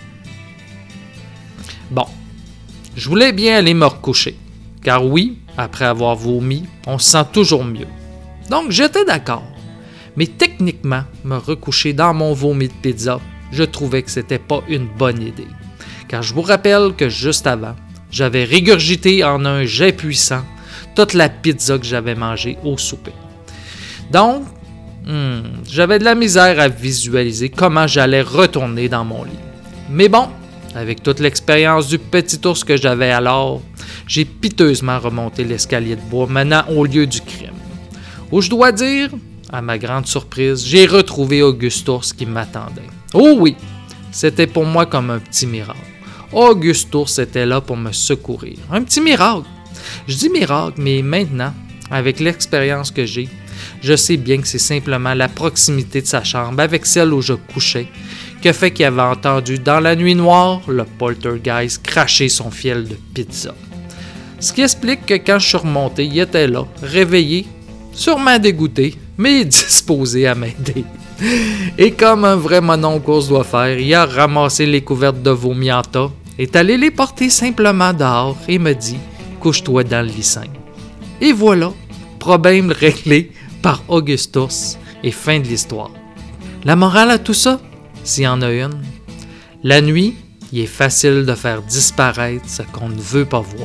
Bon, je voulais bien aller me recoucher, car oui, après avoir vomi, on se sent toujours mieux. Donc j'étais d'accord. Mais techniquement, me recoucher dans mon vomi de pizza, je trouvais que c'était pas une bonne idée. Car je vous rappelle que juste avant, j'avais régurgité en un jet puissant toute la pizza que j'avais mangée au souper. Donc, j'avais de la misère à visualiser comment j'allais retourner dans mon lit. Mais bon, avec toute l'expérience du petit ours que j'avais alors, j'ai piteusement remonté l'escalier de bois menant au lieu du crime. Où je dois dire, à ma grande surprise, j'ai retrouvé Auguste Ours qui m'attendait. Oh oui, c'était pour moi comme un petit miracle. Auguste Ours était là pour me secourir. Un petit miracle. Je dis miracle, mais maintenant, avec l'expérience que j'ai, je sais bien que c'est simplement la proximité de sa chambre avec celle où je couchais qui fait qu'il avait entendu dans la nuit noire le poltergeist cracher son fiel de pizza. Ce qui explique que quand je suis remonté, il était là, réveillé, sûrement dégoûté, mais disposé à m'aider. Et comme un vrai mononcle doit faire, il a ramassé les couvertes de vomi en tas, est allé les porter simplement dehors et me dit « Couche-toi dans le lit sain ». Et voilà, problème réglé par Auguste Ours et fin de l'histoire. La morale à tout ça, s'il y en a une, la nuit, il est facile de faire disparaître ce qu'on ne veut pas voir.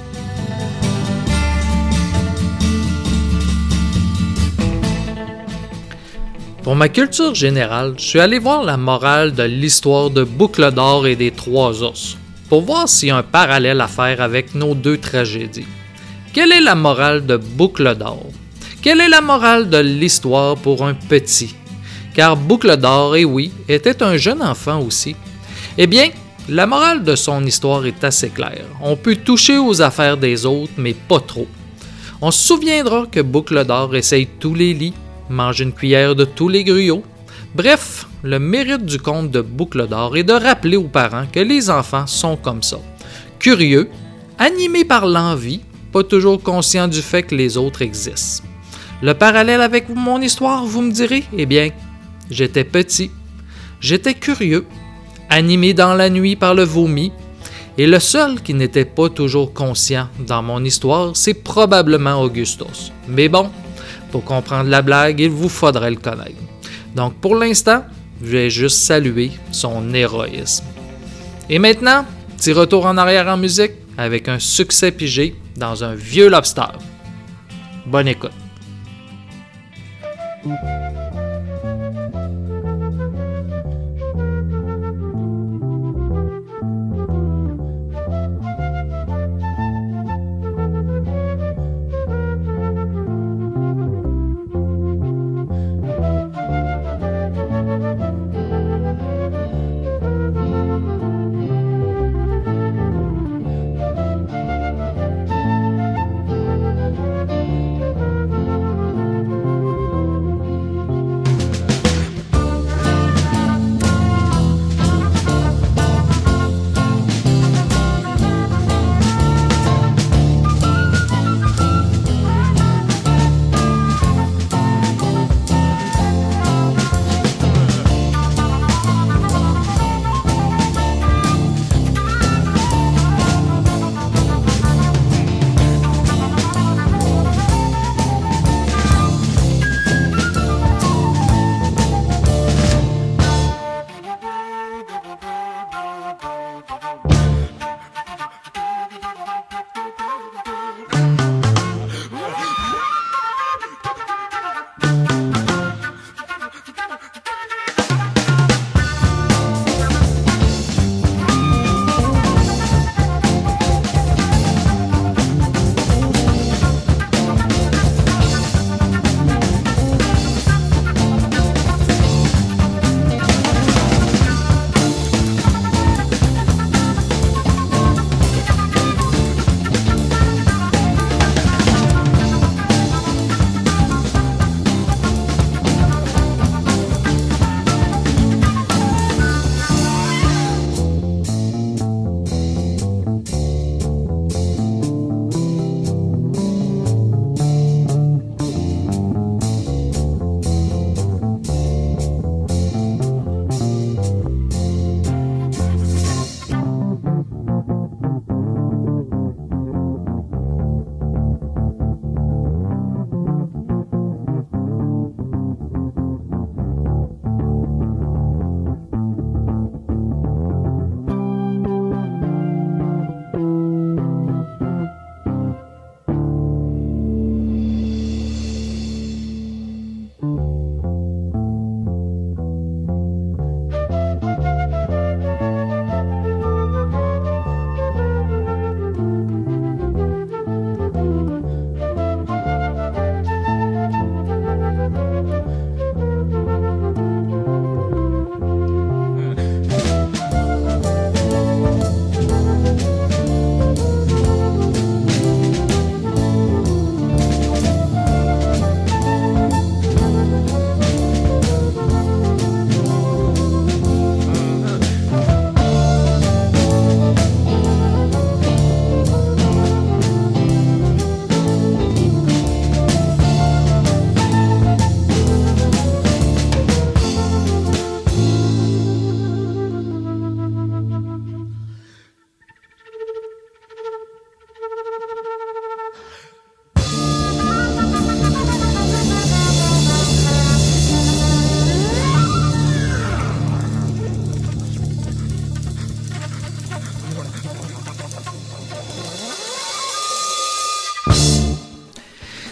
Pour ma culture générale, je suis allé voir la morale de l'histoire de Boucle d'or et des trois ours, pour voir s'il y a un parallèle à faire avec nos deux tragédies. Quelle est la morale de Boucle d'or? Quelle est la morale de l'histoire pour un petit? Car Boucle d'or, et oui, était un jeune enfant aussi. Eh bien, la morale de son histoire est assez claire. On peut toucher aux affaires des autres, mais pas trop. On se souviendra que Boucle d'or essaye tous les lits, mange une cuillère de tous les gruyots. Bref, le mérite du conte de Boucle d'or est de rappeler aux parents que les enfants sont comme ça. Curieux, animés par l'envie, pas toujours conscients du fait que les autres existent. Le parallèle avec mon histoire, vous me direz? Eh bien, j'étais petit, j'étais curieux, animé dans la nuit par le vomi, et le seul qui n'était pas toujours conscient dans mon histoire, c'est probablement Auguste Ours. Mais bon, pour comprendre la blague, il vous faudrait le connaître. Donc pour l'instant, je vais juste saluer son héroïsme. Et maintenant, petit retour en arrière en musique avec un succès pigé dans un vieux lobster. Bonne écoute.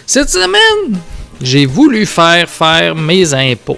Cette semaine, j'ai voulu faire mes impôts.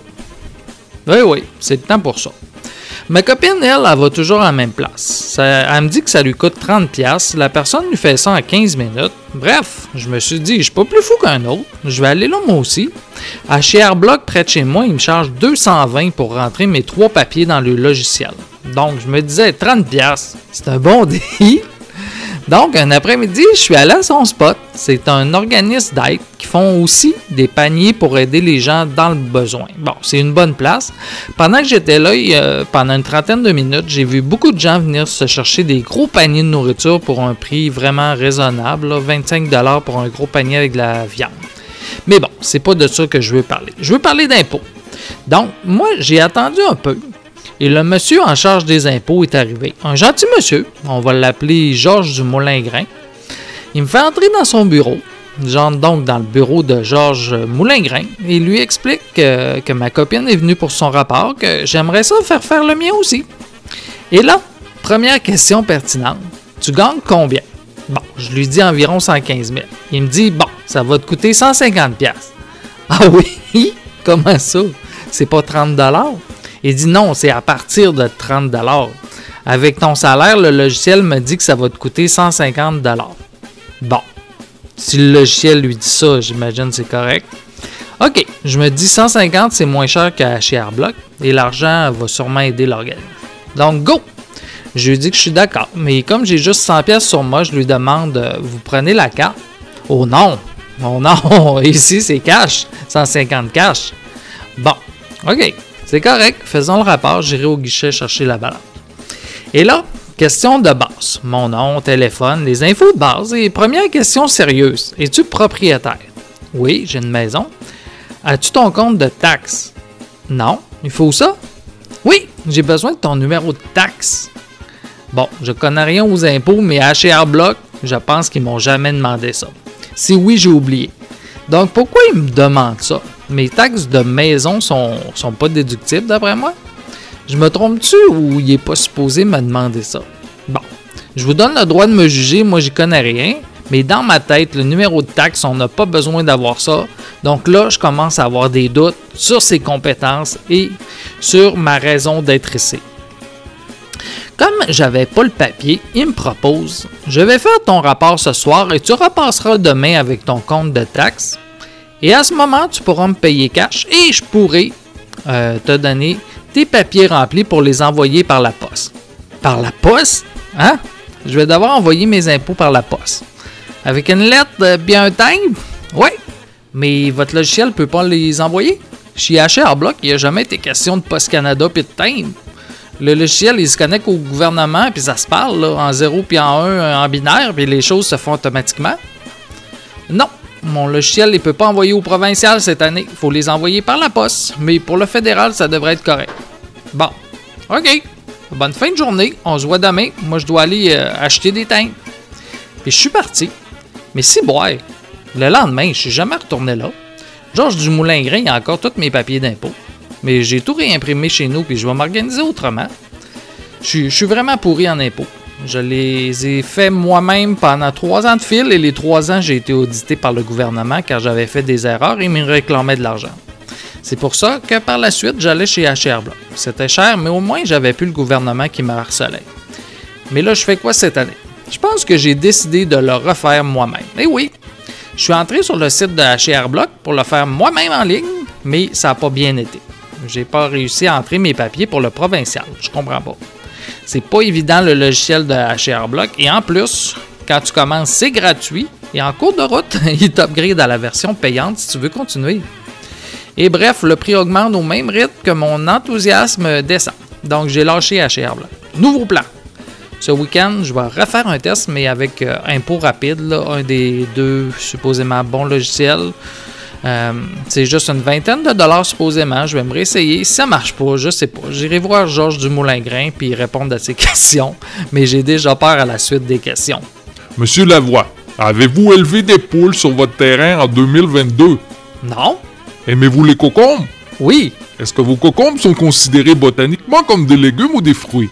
Oui, c'est le temps pour ça. Ma copine, elle va toujours à la même place. Elle me dit que ça lui coûte 30$. La personne lui fait ça en 15 minutes. Bref, je me suis dit, je suis pas plus fou qu'un autre. Je vais aller là moi aussi. À chez Airblock, près de chez moi, il me charge 220$ pour rentrer mes 3 papiers dans le logiciel. Donc, je me disais, 30$, c'est un bon deal. Donc, un après-midi, je suis allé à son spot. C'est un organisme d'aide qui font aussi des paniers pour aider les gens dans le besoin. Bon, c'est une bonne place. Pendant que j'étais là, pendant une trentaine de minutes, j'ai vu beaucoup de gens venir se chercher des gros paniers de nourriture pour un prix vraiment raisonnable, là, 25$ pour un gros panier avec de la viande. Mais bon, c'est pas de ça que je veux parler. Je veux parler d'impôts. Donc, moi, j'ai attendu un peu. Et le monsieur en charge des impôts est arrivé. Un gentil monsieur, on va l'appeler Georges du Moulingrin. Il me fait entrer dans son bureau. J'entre donc dans le bureau de Georges Moulingrin et lui explique que ma copine est venue pour son rapport, que j'aimerais ça faire le mien aussi. Et là, première question pertinente. Tu gagnes combien? Bon, je lui dis environ 115 000. Il me dit, bon, ça va te coûter 150$. Ah oui? Comment ça? C'est pas 30$? Il dit non, c'est à partir de 30$. Avec ton salaire, le logiciel me dit que ça va te coûter 150$. Bon, si le logiciel lui dit ça, j'imagine que c'est correct. OK, je me dis 150$, c'est moins cher qu'à chez Airblock et l'argent va sûrement aider l'organisme. Donc, go! Je lui dis que je suis d'accord, mais comme j'ai juste 100$ sur moi, je lui demande, vous prenez la carte? Oh non! Oh non! Ici, c'est cash. 150 cash. Bon, OK. C'est correct, faisons le rapport, j'irai au guichet chercher la balance. Et là, question de base. Mon nom, téléphone, les infos de base. Et première question sérieuse. Es-tu propriétaire? Oui, j'ai une maison. As-tu ton compte de taxes? Non. Il faut ça? Oui, j'ai besoin de ton numéro de taxe. Bon, je connais rien aux impôts, mais à chez Airblock, je pense qu'ils m'ont jamais demandé ça. Si oui, j'ai oublié. Donc, pourquoi ils me demandent ça? Mes taxes de maison sont pas déductibles, d'après moi? Je me trompe-tu ou il n'est pas supposé me demander ça? Bon, je vous donne le droit de me juger, moi j'y connais rien, mais dans ma tête, le numéro de taxe, on n'a pas besoin d'avoir ça. Donc là, je commence à avoir des doutes sur ses compétences et sur ma raison d'être ici. Comme j'avais pas le papier, il me propose, je vais faire ton rapport ce soir et tu repasseras demain avec ton compte de taxes. Et à ce moment, tu pourras me payer cash et je pourrai te donner tes papiers remplis pour les envoyer par la poste. Par la poste? Hein? Je vais devoir envoyer mes impôts par la poste. Avec une lettre bien un timbre? Oui. Mais votre logiciel ne peut pas les envoyer? Chez Airblock, il n'y a jamais été question de Poste Canada puis de timbre. Le logiciel, il se connecte au gouvernement puis ça se parle là, en 0 puis en 1 en binaire puis les choses se font automatiquement. Non. Mon logiciel ne peut pas envoyer au provincial cette année. Il faut les envoyer par la poste. Mais pour le fédéral, ça devrait être correct. Bon. OK. Bonne fin de journée. On se voit demain. Moi, je dois aller acheter des timbres. Puis je suis parti. Mais si boire. Le lendemain, je suis jamais retourné là. Georges du Moulingrin, il a encore tous mes papiers d'impôt. Mais j'ai tout réimprimé chez nous puis je vais m'organiser autrement. Je suis vraiment pourri en impôts. Je les ai fait moi-même pendant 3 ans de fil et les 3 ans, j'ai été audité par le gouvernement car j'avais fait des erreurs et ils me réclamaient de l'argent. C'est pour ça que par la suite, j'allais chez Airblock. C'était cher, mais au moins, j'avais plus le gouvernement qui me harcelait. Mais là, je fais quoi cette année? Je pense que j'ai décidé de le refaire moi-même. Et oui, je suis entré sur le site de Airblock pour le faire moi-même en ligne, mais ça n'a pas bien été. J'ai pas réussi à entrer mes papiers pour le provincial. Je comprends pas. C'est pas évident le logiciel de Airblock et en plus, quand tu commences, c'est gratuit et en cours de route, il t'upgrade à la version payante si tu veux continuer. Et bref, le prix augmente au même rythme que mon enthousiasme descend. Donc j'ai lâché Airblock. Nouveau plan. Ce week-end, je vais refaire un test, mais avec Impôt Rapide, là, un des 2 supposément bons logiciels. C'est juste une vingtaine de dollars supposément. Je vais me réessayer. Si ça marche pas, je sais pas. J'irai voir Georges du Moulingrin puis répondre à ses questions. Mais j'ai déjà peur à la suite des questions. Monsieur Lavoie, avez-vous élevé des poules sur votre terrain en 2022? Non. Aimez-vous les cocombes? Oui. Est-ce que vos cocombes sont considérés botaniquement comme des légumes ou des fruits?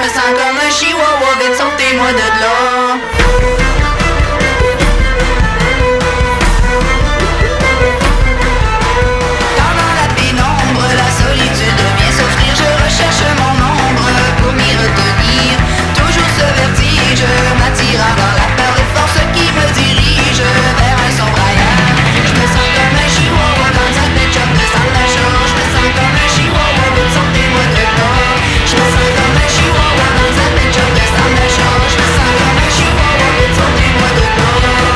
me sens comme un chihuahua, vite sortez-moi de là. Dans la pénombre, la solitude vient s'offrir, je recherche mon ombre pour m'y retenir. Toujours ce vertige m'attirant dans la peur des forces qui me dirigent vers un sombre ailleurs. Je me sens comme un chihuahua dans un pet shop de Saint-Lachor. Je me sens comme un chihuahua, vite sortez-moi de là. Je me sens comme un chihuahua dans un pet shop de Saint-Lachor. Je me sens comme un chihuahua, vite sortez-moi de là.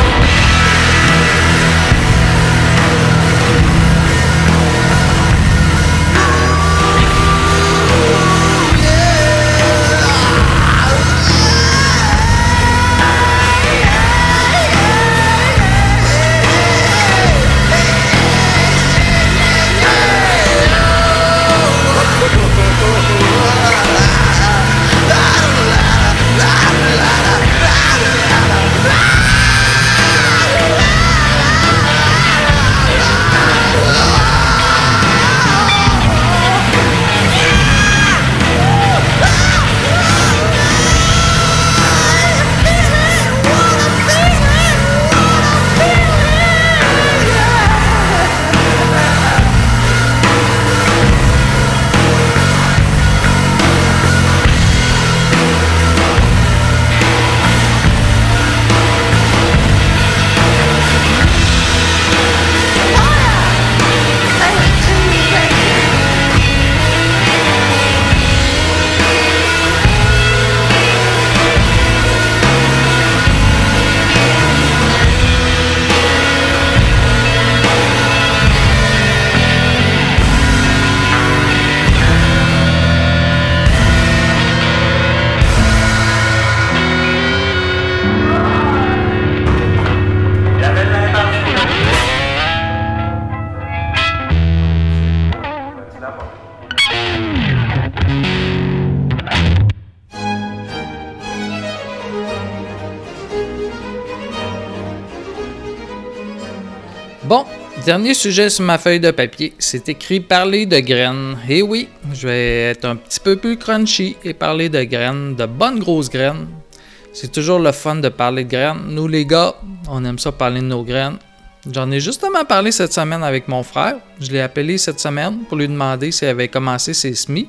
Bon, dernier sujet sur ma feuille de papier. C'est écrit parler de graines. Et oui, je vais être un petit peu plus crunchy et parler de graines, de bonnes grosses graines. C'est toujours le fun de parler de graines. Nous les gars, on aime ça parler de nos graines. J'en ai justement parlé cette semaine avec mon frère. Je l'ai appelé cette semaine pour lui demander s'il avait commencé ses semis.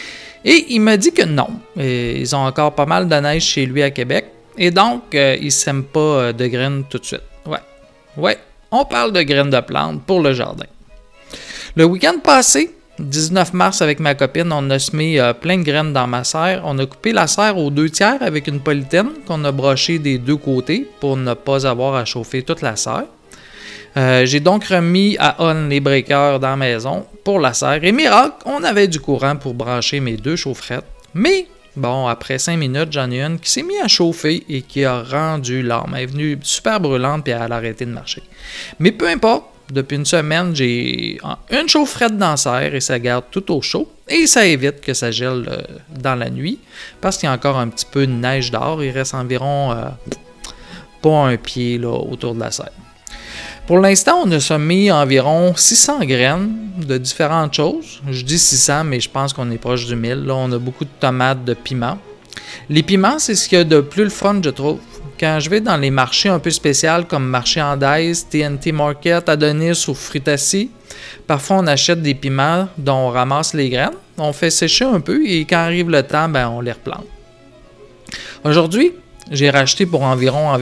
Et il m'a dit que non. Et ils ont encore pas mal de neige chez lui à Québec. Et donc, ils ne sèment pas de graines tout de suite. Ouais. On parle de graines de plantes pour le jardin. Le week-end passé, 19 mars, avec ma copine, on a semé plein de graines dans ma serre. On a coupé la serre aux 2/3 avec une polythène qu'on a brochée des deux côtés pour ne pas avoir à chauffer toute la serre. J'ai donc remis à on les breakers dans la maison pour la serre. Et miracle, on avait du courant pour brancher mes deux chaufferettes. Mais bon, après 5 minutes, j'en ai une qui s'est mise à chauffer et qui a rendu l'âme. Elle est venue super brûlante puis elle a arrêté de marcher. Mais peu importe, depuis une semaine, j'ai une chaufferette dans la serre et ça garde tout au chaud. Et ça évite que ça gèle dans la nuit parce qu'il y a encore un petit peu de neige dehors. Il reste environ pas un pied là, autour de la serre. Pour l'instant, on a semé environ 600 graines de différentes choses. Je dis 600, mais je pense qu'on est proche du 1000. Là, on a beaucoup de tomates, de piments. Les piments, c'est ce qu'il y a de plus le fun, je trouve. Quand je vais dans les marchés un peu spéciaux comme Marché Andaise, TNT Market, Adonis ou Frutassi, parfois on achète des piments dont on ramasse les graines, on fait sécher un peu et quand arrive le temps, on les replante. Aujourd'hui, j'ai racheté pour environ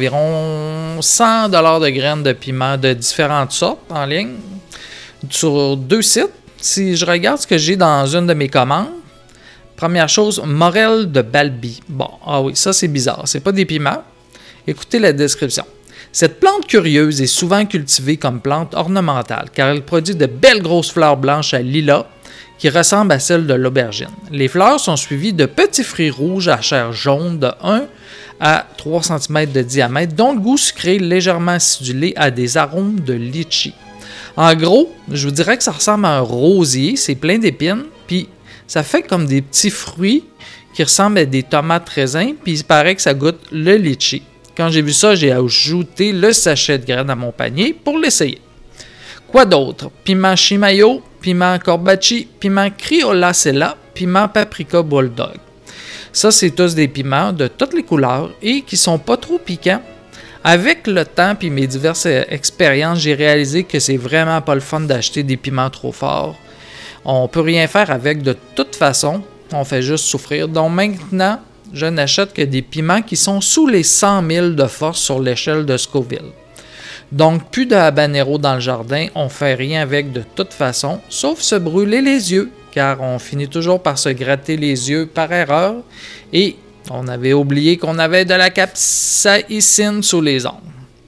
100 $ de graines de piments de différentes sortes en ligne sur 2 sites. Si je regarde ce que j'ai dans une de mes commandes, première chose, Morel de Balbi. Bon, oui, ça c'est bizarre, c'est pas des piments. Écoutez la description. Cette plante curieuse est souvent cultivée comme plante ornementale car elle produit de belles grosses fleurs blanches à lilas qui ressemblent à celles de l'aubergine. Les fleurs sont suivies de petits fruits rouges à chair jaune de 1 à 3 cm de diamètre dont le goût sucré légèrement acidulé a des arômes de litchi. En gros, je vous dirais que ça ressemble à un rosier, c'est plein d'épines, puis ça fait comme des petits fruits qui ressemblent à des tomates raisins, puis il paraît que ça goûte le litchi. Quand j'ai vu ça, j'ai ajouté le sachet de graines à mon panier pour l'essayer. Quoi d'autre? Piment chimayo, piment corbaci, piment criolla sella, piment paprika bulldog. Ça, c'est tous des piments de toutes les couleurs et qui sont pas trop piquants. Avec le temps et mes diverses expériences, j'ai réalisé que c'est vraiment pas le fun d'acheter des piments trop forts. On peut rien faire avec de toute façon, on fait juste souffrir. Donc maintenant, je n'achète que des piments qui sont sous les 100 000 de force sur l'échelle de Scoville. Donc plus de habanero dans le jardin, on fait rien avec de toute façon, sauf se brûler les yeux, car on finit toujours par se gratter les yeux par erreur et on avait oublié qu'on avait de la capsaïcine sous les ongles.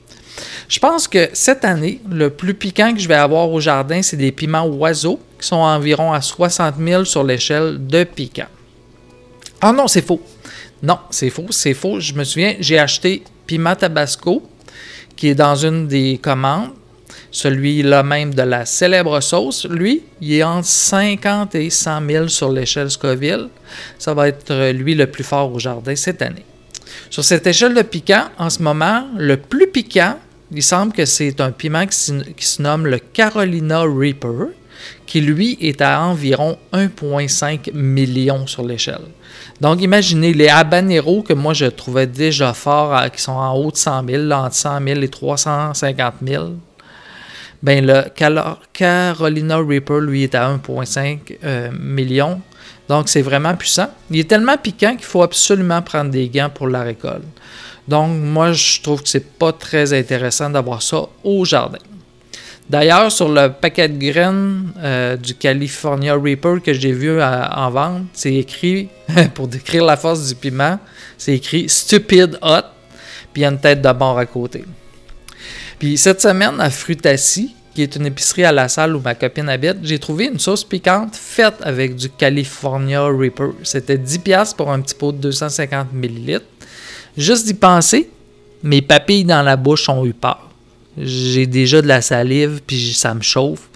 Je pense que cette année, le plus piquant que je vais avoir au jardin, c'est des piments oiseaux qui sont environ à 60 000 sur l'échelle de piquant. Ah non, c'est faux. Non, c'est faux. Je me souviens, j'ai acheté piment tabasco qui est dans une des commandes. Celui-là même de la célèbre sauce, lui, il est entre 50 et 100 000 sur l'échelle Scoville. Ça va être lui le plus fort au jardin cette année. Sur cette échelle de piquant, en ce moment, le plus piquant, il semble que c'est un piment qui se nomme le Carolina Reaper, qui lui est à environ 1,5 million sur l'échelle. Donc imaginez les habaneros que moi je trouvais déjà forts, qui sont en haut de 100 000, là, entre 100 000 et 350 000. Ben, le Carolina Reaper, lui, est à 1,5 million. Donc, c'est vraiment puissant. Il est tellement piquant qu'il faut absolument prendre des gants pour la récolte. Donc, moi, je trouve que c'est pas très intéressant d'avoir ça au jardin. D'ailleurs, sur le paquet de graines du California Reaper que j'ai vu en vente, c'est écrit, pour décrire la force du piment, c'est écrit « Stupid Hot », puis il y a une tête de mort à côté. Puis cette semaine, à Frutassi, qui est une épicerie à La Salle où ma copine habite, j'ai trouvé une sauce piquante faite avec du California Reaper. C'était 10$ pour un petit pot de 250 ml. Juste d'y penser, mes papilles dans la bouche ont eu peur. J'ai déjà de la salive, puis ça me chauffe.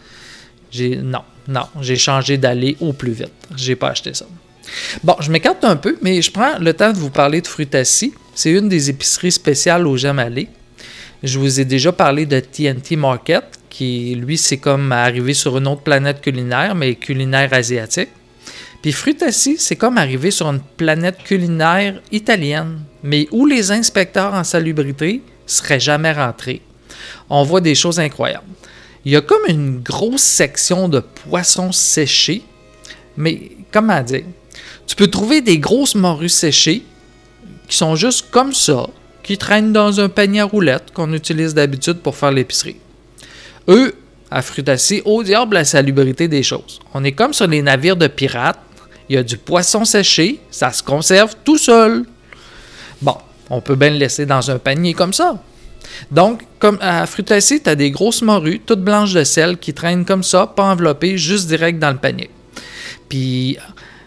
J'ai changé d'aller au plus vite. J'ai pas acheté ça. Bon, je m'écarte un peu, mais je prends le temps de vous parler de Frutassi. C'est une des épiceries spéciales où j'aime aller. Je vous ai déjà parlé de TNT Market, qui, lui, c'est comme arriver sur une autre planète culinaire, mais culinaire asiatique. Puis Frutassi, c'est comme arriver sur une planète culinaire italienne, mais où les inspecteurs en salubrité seraient jamais rentrés. On voit des choses incroyables. Il y a comme une grosse section de poissons séchés, mais comment dire? Tu peux trouver des grosses morues séchées qui sont juste comme ça, qui traînent dans un panier à roulettes qu'on utilise d'habitude pour faire l'épicerie. Eux, à Frutassi, au diable la salubrité des choses. On est comme sur les navires de pirates, il y a du poisson séché, ça se conserve tout seul. Bon, on peut bien le laisser dans un panier comme ça. Donc, comme à Frutassi, tu as des grosses morues, toutes blanches de sel, qui traînent comme ça, pas enveloppées, juste direct dans le panier. Puis...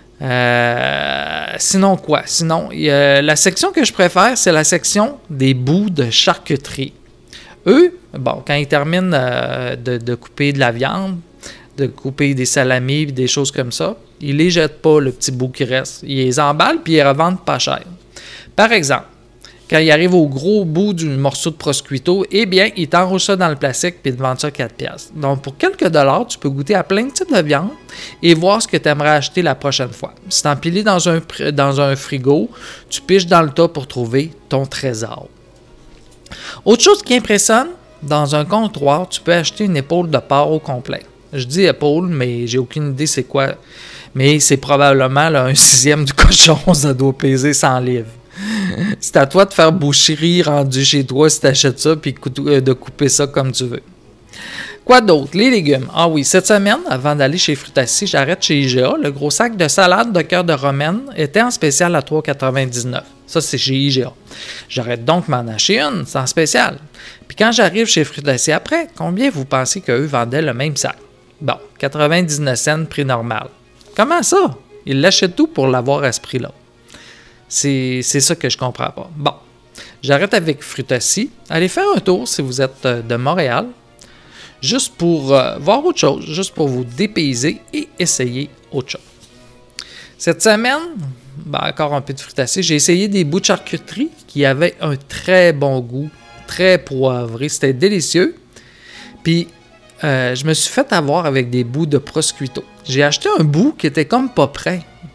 sinon quoi? Sinon, la section que je préfère, c'est la section des bouts de charcuterie. Eux, bon, quand ils terminent de couper de la viande, de couper des salamis, des choses comme ça, ils les jettent pas, le petit bout qui reste. Ils les emballent puis ils les revendent pas cher. Par exemple, quand ils arrivent au gros bout du morceau de prosciutto, eh bien, ils t'enroulent ça dans le plastique puis ils te vendent ça 4$. Donc, pour quelques dollars, tu peux goûter à plein de types de viande et voir ce que tu aimerais acheter la prochaine fois. C'est empilé dans un frigo, tu piches dans le tas pour trouver ton trésor. Autre chose qui impressionne, dans un comptoir, tu peux acheter une épaule de porc au complet. Je dis épaule, mais j'ai aucune idée c'est quoi. Mais c'est probablement là, 1/6 du cochon, ça doit peser 100 livres. C'est à toi de faire boucherie rendu chez toi si tu achètes ça puis de couper ça comme tu veux. Quoi d'autre? Les légumes. Ah oui, cette semaine, avant d'aller chez Frutassi, j'arrête chez IGA. Le gros sac de salade de cœur de romaine était en spécial à 3,99. Ça, c'est chez IGA. J'arrête donc m'en acheter une, c'est en spécial. Puis quand j'arrive chez Frutassi après, combien vous pensez qu'eux vendaient le même sac? Bon, 99 cents, prix normal. Comment ça? Ils l'achètent tout pour l'avoir à ce prix-là. C'est ça que je comprends pas. Bon, j'arrête avec Frutassi. Allez faire un tour si vous êtes de Montréal. Juste pour voir autre chose, juste pour vous dépayser et essayer autre chose. Cette semaine, encore un peu de Frutassi, j'ai essayé des bouts de charcuterie qui avaient un très bon goût, très poivré, c'était délicieux. Puis, je me suis fait avoir avec des bouts de prosciutto. J'ai acheté un bout qui était comme pas prêt.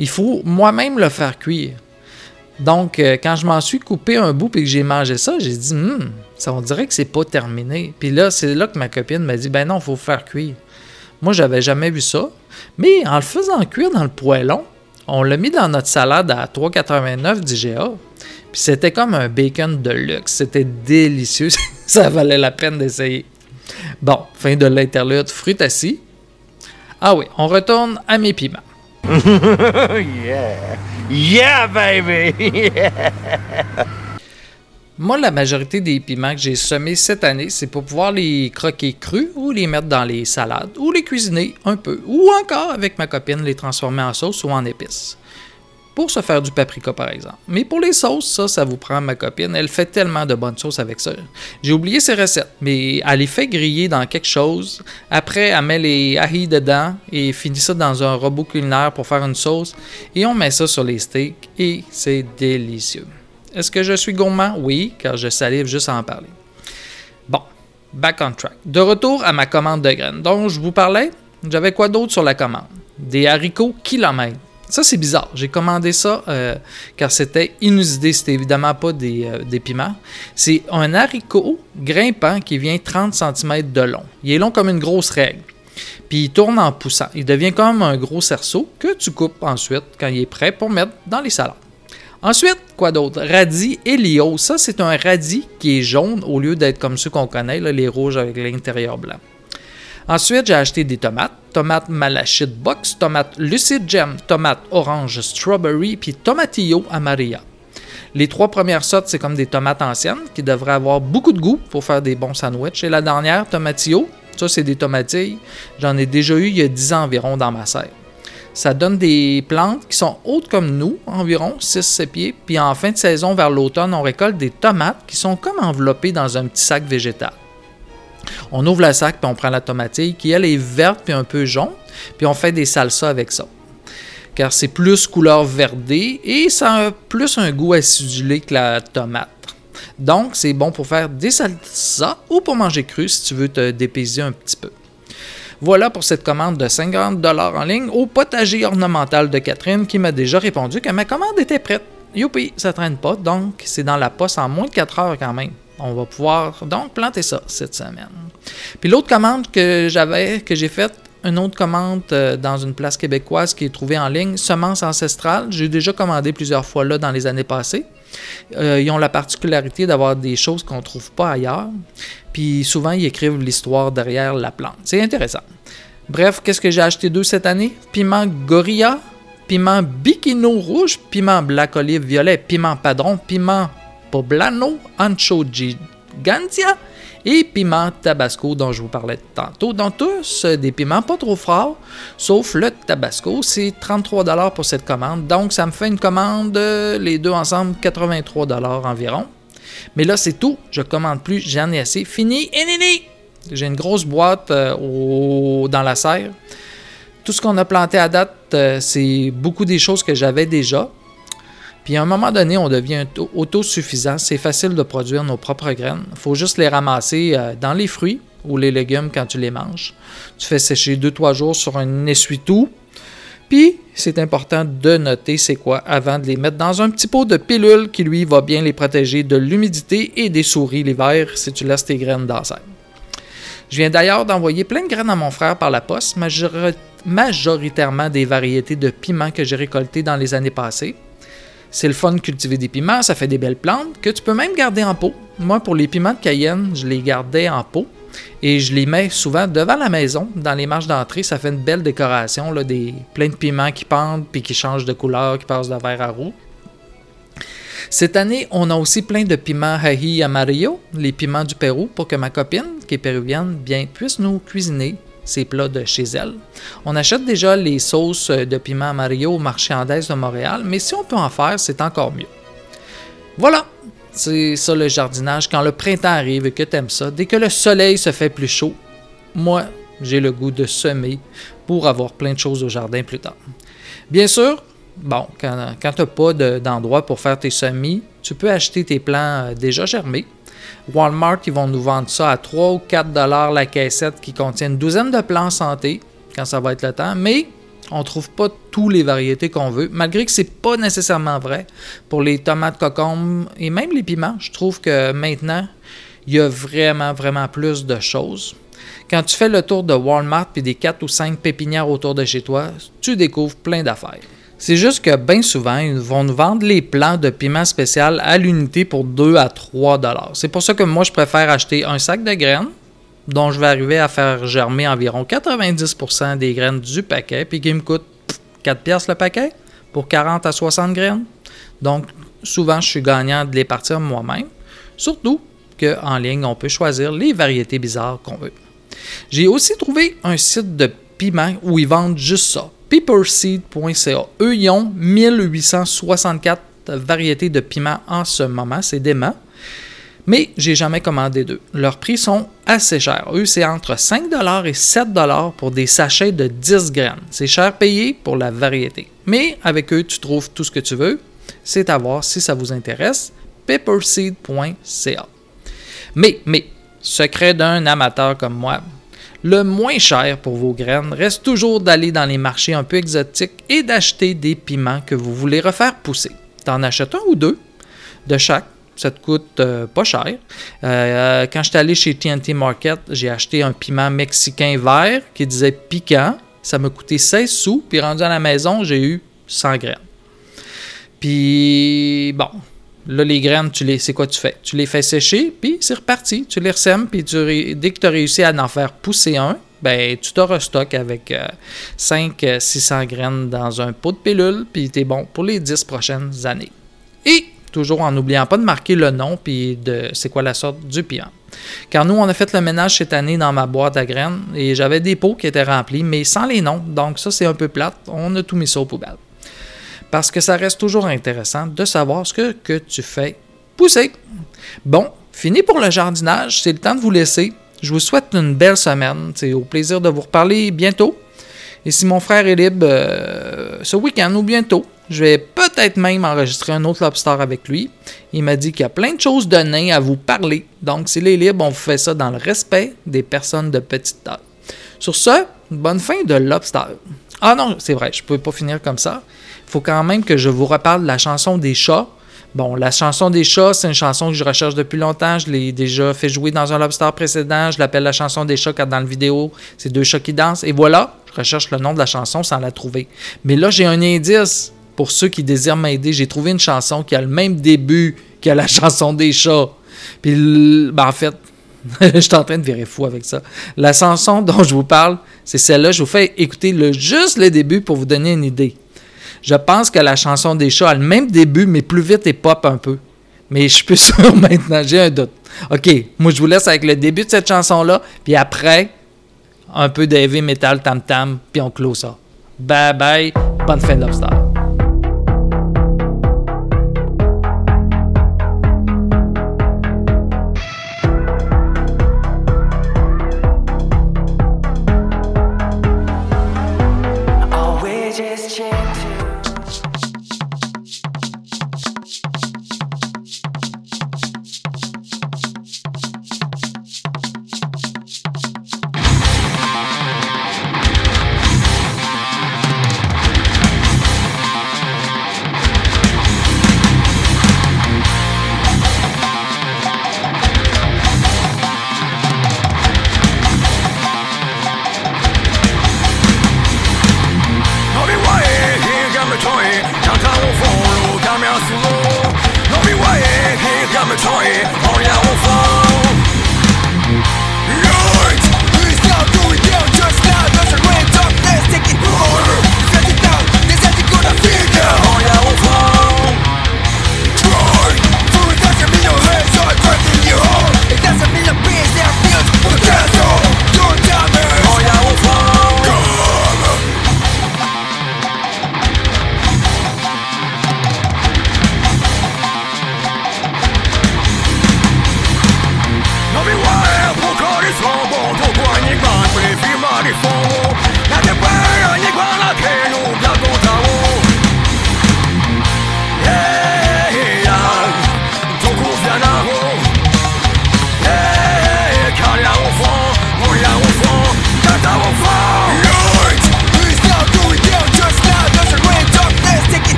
il faut moi-même le faire cuire. Donc, quand je m'en suis coupé un bout et que j'ai mangé ça, j'ai dit, ça, on dirait que c'est pas terminé. Puis là, c'est là que ma copine m'a dit, ben non, il faut faire cuire. Moi, j'avais jamais vu ça. Mais en le faisant cuire dans le poêlon, on l'a mis dans notre salade à 3,89 d'IGA. Puis c'était comme un bacon de luxe. C'était délicieux. Ça valait la peine d'essayer. Bon, fin de l'interlude fruit-assis. Ah oui, on retourne à mes piments. Yeah! Yeah, baby! Yeah! Moi, la majorité des piments que j'ai semés cette année, c'est pour pouvoir les croquer crus ou les mettre dans les salades ou les cuisiner un peu. Ou encore, avec ma copine, les transformer en sauce ou en épices. Pour se faire du paprika, par exemple. Mais pour les sauces, ça vous prend ma copine. Elle fait tellement de bonnes sauces avec ça. J'ai oublié ses recettes, mais elle les fait griller dans quelque chose. Après, elle met les hahis dedans et finit ça dans un robot culinaire pour faire une sauce. Et on met ça sur les steaks et c'est délicieux. Est-ce que je suis gourmand? Oui, car je salive juste à en parler. Bon, back on track. De retour à ma commande de graines dont je vous parlais. J'avais quoi d'autre sur la commande? Des haricots kilomètres. Ça, c'est bizarre. J'ai commandé ça car c'était inusité. C'était évidemment pas des piments. C'est un haricot grimpant qui vient 30 cm de long. Il est long comme une grosse règle. Puis il tourne en poussant. Il devient comme un gros cerceau que tu coupes ensuite quand il est prêt pour mettre dans les salades. Ensuite, quoi d'autre? Radis Helios. Ça, c'est un radis qui est jaune au lieu d'être comme ceux qu'on connaît, là, les rouges avec l'intérieur blanc. Ensuite, j'ai acheté des tomates. Tomates Malachite Box, tomates Lucid Gem, tomates Orange Strawberry, puis Tomatillo Amarillo. Les 3 premières sortes, c'est comme des tomates anciennes qui devraient avoir beaucoup de goût pour faire des bons sandwichs. Et la dernière, Tomatillo, ça, c'est des tomatilles. J'en ai déjà eu il y a 10 ans environ dans ma serre. Ça donne des plantes qui sont hautes comme nous, environ 6-7 pieds. Puis en fin de saison, vers l'automne, on récolte des tomates qui sont comme enveloppées dans un petit sac végétal. On ouvre le sac, puis on prend la tomatille qui, elle, est verte puis un peu jaune. Puis on fait des salsas avec ça. Car c'est plus couleur verdée et ça a plus un goût acidulé que la tomate. Donc, c'est bon pour faire des salsas ou pour manger cru si tu veux te dépayser un petit peu. Voilà pour cette commande de 50$ en ligne au potager ornemental de Catherine qui m'a déjà répondu que ma commande était prête. Youpi, ça traîne pas, donc c'est dans la poste en moins de 4 heures quand même. On va pouvoir donc planter ça cette semaine. Puis l'autre commande que j'ai faite, une autre commande dans une place québécoise qui est trouvée en ligne, Semences ancestrales. J'ai déjà commandé plusieurs fois là dans les années passées. Ils ont la particularité d'avoir des choses qu'on ne trouve pas ailleurs. Puis souvent, ils écrivent l'histoire derrière la plante. C'est intéressant. Bref, qu'est-ce que j'ai acheté d'eux cette année? Piment Gorilla, piment Bikino rouge, piment Black Olive violet, piment Padron, piment Poblano, Ancho Gigantia et piment Tabasco dont je vous parlais tantôt. Donc tous des piments pas trop forts, sauf le Tabasco. C'est 33$ pour cette commande. Donc ça me fait une commande, les deux ensemble, 83$ environ. Mais là, c'est tout. Je commande plus. J'en ai assez. Fini. Et nini! J'ai une grosse boîte dans la serre. Tout ce qu'on a planté à date, c'est beaucoup des choses que j'avais déjà. Puis à un moment donné, on devient autosuffisant. C'est facile de produire nos propres graines. Il faut juste les ramasser dans les fruits ou les légumes quand tu les manges. Tu fais sécher 2-3 jours sur un essuie-tout. Puis, c'est important de noter c'est quoi avant de les mettre dans un petit pot de pilule qui, lui, va bien les protéger de l'humidité et des souris l'hiver si tu laisses tes graines dans la serre. Je viens d'ailleurs d'envoyer plein de graines à mon frère par la poste, majoritairement des variétés de piments que j'ai récoltées dans les années passées. C'est le fun de cultiver des piments, ça fait des belles plantes que tu peux même garder en pot. Moi, pour les piments de Cayenne, je les gardais en pot. Et je les mets souvent devant la maison, dans les marches d'entrée. Ça fait une belle décoration, là, plein de piments qui pendent puis qui changent de couleur, qui passent de vert à roux. Cette année, on a aussi plein de piments ají amarillo, les piments du Pérou, pour que ma copine, qui est péruvienne, puisse nous cuisiner ces plats de chez elle. On achète déjà les sauces de piments amarillo au marché Andes de Montréal, mais si on peut en faire, c'est encore mieux. Voilà! C'est ça le jardinage. Quand le printemps arrive et que tu aimes ça, dès que le soleil se fait plus chaud, moi, j'ai le goût de semer pour avoir plein de choses au jardin plus tard. Bien sûr, bon, quand tu n'as pas d'endroit pour faire tes semis, tu peux acheter tes plants déjà germés. Walmart, ils vont nous vendre ça à 3 ou 4$ la caissette qui contient une douzaine de plants santé quand ça va être le temps, mais On trouve pas toutes les variétés qu'on veut, malgré que c'est pas nécessairement vrai pour les tomates cocombes et même les piments. Je trouve que maintenant, il y a vraiment, vraiment plus de choses. Quand tu fais le tour de Walmart puis des 4 ou 5 pépinières autour de chez toi, tu découvres plein d'affaires. C'est juste que bien souvent, ils vont nous vendre les plants de piment spécial à l'unité pour 2 à 3 $. C'est pour ça que moi, je préfère acheter un sac de graines dont je vais arriver à faire germer environ 90% des graines du paquet, puis qui me coûte 4 $ le paquet pour 40 à 60 graines. Donc, souvent, je suis gagnant de les partir moi-même. Surtout qu'en ligne, on peut choisir les variétés bizarres qu'on veut. J'ai aussi trouvé un site de piment où ils vendent juste ça, pepperseed.ca. Eux, ils ont 1864 variétés de piments en ce moment, c'est dément. Mais j'ai jamais commandé d'eux. Leurs prix sont assez chers. Eux, c'est entre 5 $ et 7 $ pour des sachets de 10 graines. C'est cher payé pour la variété. Mais avec eux, tu trouves tout ce que tu veux. C'est à voir si ça vous intéresse. pepperseed.ca. Mais, secret d'un amateur comme moi, le moins cher pour vos graines reste toujours d'aller dans les marchés un peu exotiques et d'acheter des piments que vous voulez refaire pousser. T'en achètes un ou deux de chaque. Ça te coûte pas cher. Quand j'étais allé chez TNT Market, j'ai acheté un piment mexicain vert qui disait piquant. Ça m'a coûté 16 sous. Puis rendu à la maison, j'ai eu 100 graines. Puis bon, là les graines, c'est quoi tu fais? Tu les fais sécher, puis c'est reparti. Tu les ressèmes, puis dès que tu as réussi à en faire pousser un, ben tu te restockes avec 500-600 graines dans un pot de pilule, puis t'es bon pour les 10 prochaines années. Et toujours en n'oubliant pas de marquer le nom puis de c'est quoi la sorte du piment. Car nous, on a fait le ménage cette année dans ma boîte à graines et j'avais des pots qui étaient remplis, mais sans les noms. Donc ça, c'est un peu plate. On a tout mis ça aux poubelles. Parce que ça reste toujours intéressant de savoir ce que tu fais pousser. Bon, fini pour le jardinage. C'est le temps de vous laisser. Je vous souhaite une belle semaine. C'est au plaisir de vous reparler bientôt. Et si mon frère est libre ce week-end ou bientôt, je vais peut-être même enregistrer un autre Lobster avec lui. Il m'a dit qu'il y a plein de choses de nains à vous parler. Donc, s'il est libre, on vous fait ça dans le respect des personnes de petite taille. Sur ce, bonne fin de Lobster. Ah non, c'est vrai, je ne peux pas finir comme ça. Il faut quand même que je vous reparle de la chanson des chats. Bon, la chanson des chats, c'est une chanson que je recherche depuis longtemps. Je l'ai déjà fait jouer dans un Lobster précédent. Je l'appelle la chanson des chats car dans la vidéo, c'est 2 chats qui dansent. Et voilà, je recherche le nom de la chanson sans la trouver. Mais là, j'ai un indice. Pour ceux qui désirent m'aider, j'ai trouvé une chanson qui a le même début que la chanson des chats. Puis, en fait, je suis en train de virer fou avec ça. La chanson dont je vous parle, c'est celle-là. Je vous fais écouter juste le début pour vous donner une idée. Je pense que la chanson des chats a le même début, mais plus vite et pop un peu. Mais je suis plus sûr maintenant, j'ai un doute. OK, moi je vous laisse avec le début de cette chanson-là, puis après, un peu de heavy metal tam-tam, puis on clôt ça. Bye bye, bonne fin de Lobster.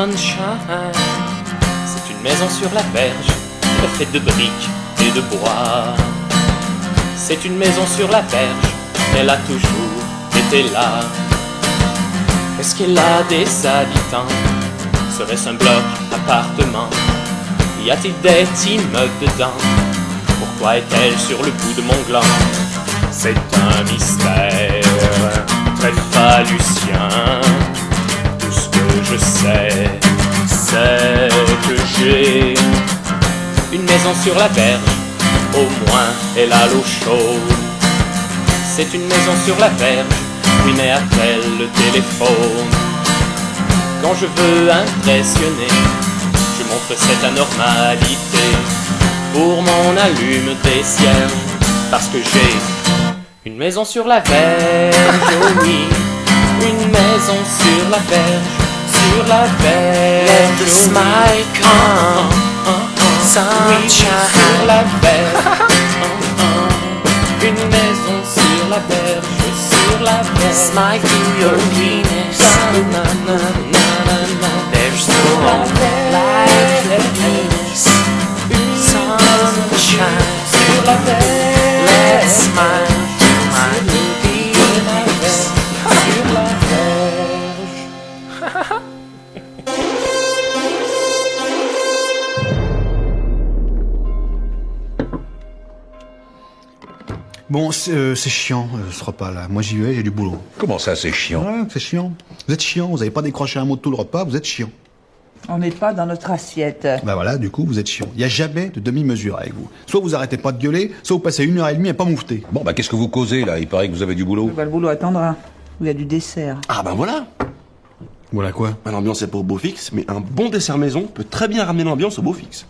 sunshine. C'est une maison sur la berge, faite de briques et de bois. C'est une maison sur la berge, elle a toujours été là. Est-ce qu'elle a des habitants? Serait-ce un bloc, appartement? Y a-t-il des immeubles dedans? Pourquoi est-elle sur le bout de mon gland? C'est un mystère très phallucien. Tout ce que je sais, c'est que j'ai une maison sur la berge. Au moins elle a l'eau chaude. C'est une maison sur la berge. Oui, mais a-t-elle le téléphone? Quand je veux impressionner, je montre cette anormalité pour mon allume des cierges. Parce que j'ai une maison sur la berge, oh oui, une maison sur la berge, sur la berge. Let the smile come, sunshine. Sur la berge, une maison sur la berge, sur la berge. Smile through your penis. There's no one like the penis. Sunshine. Sur la berge, let's smile to my penis. sur la berge. Bon, c'est chiant ce repas-là. Moi j'y vais, j'ai du boulot. Comment ça, c'est chiant? Ouais, c'est chiant. Vous êtes chiant, vous avez pas décroché un mot de tout le repas, vous êtes chiant. On n'est pas dans notre assiette. Bah voilà, du coup, vous êtes chiant. Il y a jamais de demi-mesure avec vous. Soit vous arrêtez pas de gueuler, soit vous passez 1h30 à pas moufter. Bon, bah qu'est-ce que vous causez, là? Il paraît que vous avez du boulot. Bah, le boulot attendra. Il y a du dessert. Ah ben voilà. Voilà quoi? L'ambiance est pour beau fixe, mais un bon dessert maison peut très bien ramener l'ambiance au beau fixe.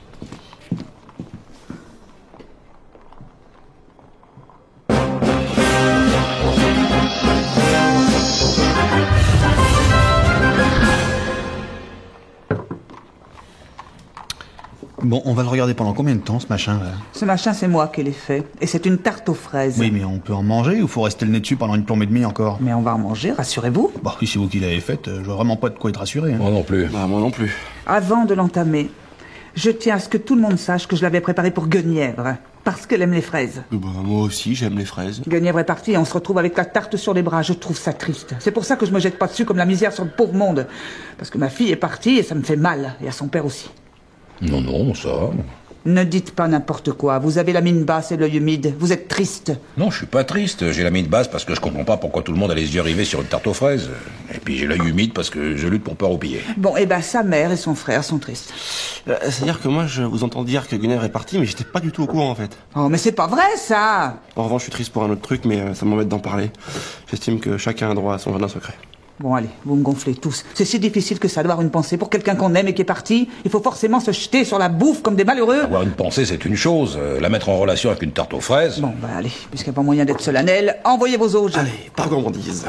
Bon, on va le regarder pendant combien de temps, ce machin-là? Ce machin, c'est moi qui l'ai fait. Et c'est une tarte aux fraises. Oui, mais on peut en manger ou faut rester le nez dessus pendant une plombe et demie encore? Mais on va en manger, rassurez-vous. Bah, si c'est vous qui l'avez faite, je vois vraiment pas de quoi être rassuré. Hein. Moi non plus. Bah, moi non plus. Avant de l'entamer, je tiens à ce que tout le monde sache que je l'avais préparée pour Guenièvre. Parce qu'elle aime les fraises. Bah, moi aussi, j'aime les fraises. Guenièvre est partie et on se retrouve avec la tarte sur les bras. Je trouve ça triste. C'est pour ça que je me jette pas dessus comme la misère sur le pauvre monde. Parce que ma fille est partie et ça me fait mal. Et à son père aussi. Non, non, ça va. Ne dites pas n'importe quoi. Vous avez la mine basse et l'œil humide. Vous êtes triste. Non, je suis pas triste. J'ai la mine basse parce que je comprends pas pourquoi tout le monde a les yeux rivés sur une tarte aux fraises. Et puis j'ai l'œil humide parce que je lutte pour pas roupiller. Bon, eh ben, sa mère et son frère sont tristes. C'est-à-dire que moi, je vous entends dire que Guenièvre est partie, mais j'étais pas du tout au courant, en fait. Oh, mais c'est pas vrai, ça! En revanche, je suis triste pour un autre truc, mais ça m'embête d'en parler. J'estime que chacun a droit à son jardin secret. Bon, allez, vous me gonflez tous. C'est si difficile que ça d'avoir une pensée pour quelqu'un qu'on aime et qui est parti. Il faut forcément se jeter sur la bouffe comme des malheureux. Avoir une pensée, c'est une chose. La mettre en relation avec une tarte aux fraises... Bon, bah allez, puisqu'il n'y a pas moyen d'être solennel, envoyez vos auges. Allez, par gourmandise.